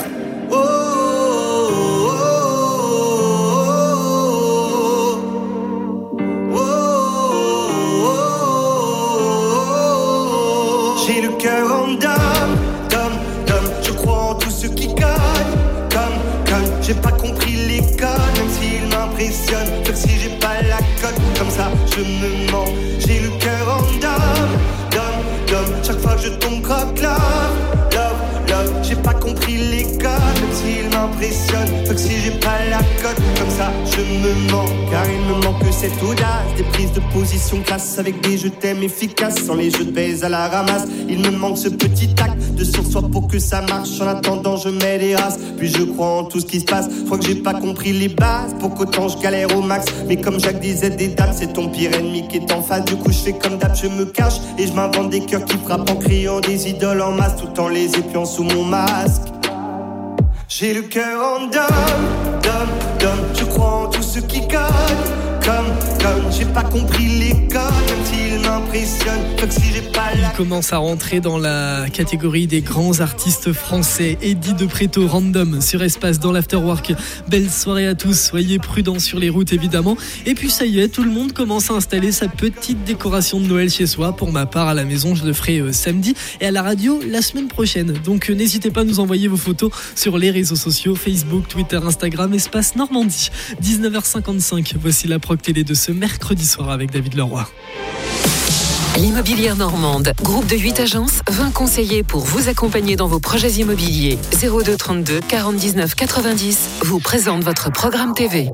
J'ai le cœur en dom, je crois en tout ce qui gagne. Comme j'ai pas compris les codes, même s'ils m'impressionnent. Comme si j'ai pas la cote, comme ça je me mens. J'ai le cœur en dom, chaque fois que je tombe croque love. J'ai pas compris les codes, même s'ils m'impressionnent. Comme si j'ai pas la cote, comme ça je me mens. Car il me manque cette audace, des prises de position classe avec des je t'aime efficaces, sans les jeux de baise à la ramasse. Il me manque ce petit acte de sur-soi pour que ça marche. En attendant je mets des races, puis je crois en tout ce qui se passe. Je crois que j'ai pas compris les bases, pour qu'autant je galère au max. Mais comme Jacques disait des dames, c'est ton pire ennemi qui est en face. Du coup je fais comme d'hab, je me cache et je m'invente des cœurs qui frappent en criant des idoles en masse, tout en les épiant sous mon masque. J'ai le cœur en dom, je crois en tout ce qui gagne. Comme j'ai pas compris les codes, même s'ils m'impressionnent. Comme si j'ai pas la... Il commence à rentrer dans la catégorie des grands artistes français. Eddie de Préto, Random sur Espace dans l'Afterwork. Belle soirée à tous, soyez prudents sur les routes évidemment. Et puis ça y est, tout le monde commence à installer sa petite décoration de Noël chez soi. Pour ma part, à la maison, je le ferai samedi et à la radio la semaine prochaine. Donc n'hésitez pas à nous envoyer vos photos sur les réseaux sociaux, Facebook, Twitter, Instagram, Espace Normandie. 19h55, voici la Proc Télé de ce mercredi soir avec David Leroy. L'Immobilière Normande, groupe de 8 agences, 20 conseillers pour vous accompagner dans vos projets immobiliers. 02 32 49 90 vous présente votre programme TV.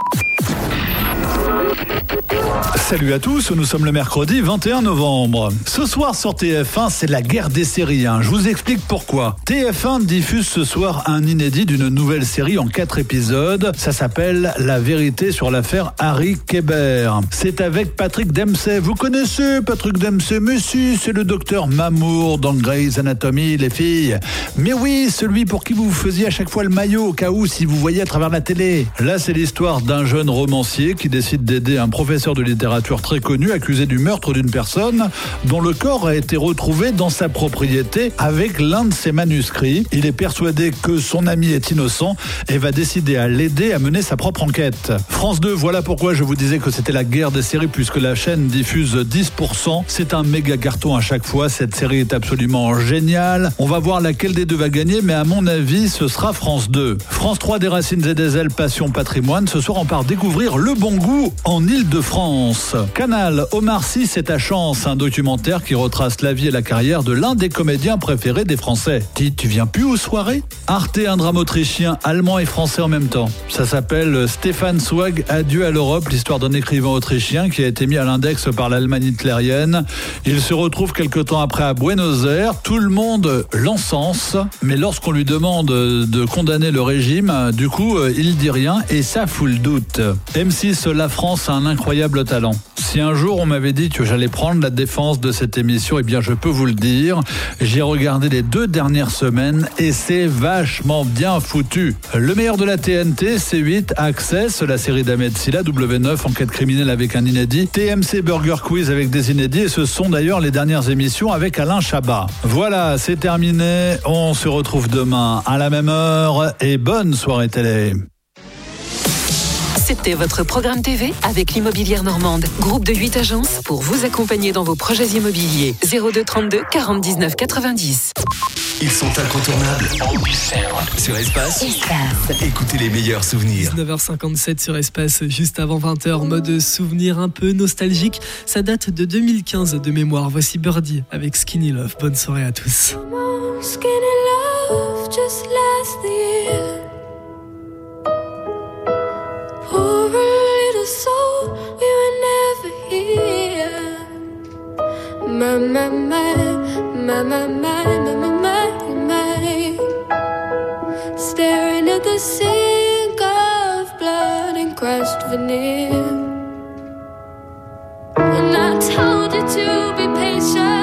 Salut à tous, nous sommes le mercredi 21 novembre. Ce soir sur TF1, c'est la guerre des séries. Je vous explique pourquoi. TF1 diffuse ce soir un inédit d'une nouvelle série en 4 épisodes. Ça s'appelle La vérité sur l'affaire Harry Kéber. C'est avec Patrick Dempsey. Vous connaissez Patrick Dempsey? Mais si, c'est le docteur Mamour dans Grey's Anatomy, les filles. Mais oui, celui pour qui vous faisiez à chaque fois le maillot au cas où si vous voyez à travers la télé. Là, c'est l'histoire d'un jeune romancier qui décide d'aider un professeur de littérature très connu accusé du meurtre d'une personne dont le corps a été retrouvé dans sa propriété avec l'un de ses manuscrits. Il est persuadé que son ami est innocent et va décider à l'aider à mener sa propre enquête. France 2, voilà pourquoi je vous disais que c'était la guerre des séries puisque la chaîne diffuse 10%. C'est un méga carton à chaque fois. Cette série est absolument géniale. On va voir laquelle des deux va gagner, mais à mon avis, ce sera France 2. France 3, des racines et des ailes, passion, patrimoine. Ce soir, on part découvrir le bon goût en Île-de-France. Canal, Omar Sy, c'est ta chance, un documentaire qui retrace la vie et la carrière de l'un des comédiens préférés des Français. Tu viens plus aux soirées? Arte, un drame autrichien, allemand et français en même temps. Ça s'appelle Stefan Zweig, Adieu à l'Europe, l'histoire d'un écrivain autrichien qui a été mis à l'index par l'Allemagne hitlérienne. Il se retrouve quelque temps après à Buenos Aires, tout le monde l'encense, mais lorsqu'on lui demande de condamner le régime, du coup, il dit rien et ça fout le doute. M6, la France a un incroyable talent. Si un jour on m'avait dit que j'allais prendre la défense de cette émission, eh bien je peux vous le dire, j'ai regardé les 2 dernières semaines et c'est vachement bien foutu. Le meilleur de la TNT, C8, Access, la série d'Ahmed Silla, W9, enquête criminelle avec un inédit, TMC Burger Quiz avec des inédits et ce sont d'ailleurs les dernières émissions avec Alain Chabat. Voilà, c'est terminé, on se retrouve demain à la même heure et bonne soirée télé. C'était votre programme TV avec l'Immobilière Normande. Groupe de 8 agences pour vous accompagner dans vos projets immobiliers. 02 32 40 19 90. Ils sont incontournables. Sur Espace. Écoutez les meilleurs souvenirs. 19h57 sur Espace, juste avant 20h, mode souvenir un peu nostalgique. Ça date de 2015 de mémoire. Voici Birdie avec Skinny Love. Bonne soirée à tous. Skinny love just last the year. Poor little soul, we were never here. My, my, my, my, my, my, my, my, my. Staring at the sink of blood and crushed veneer. And I told you to be patient.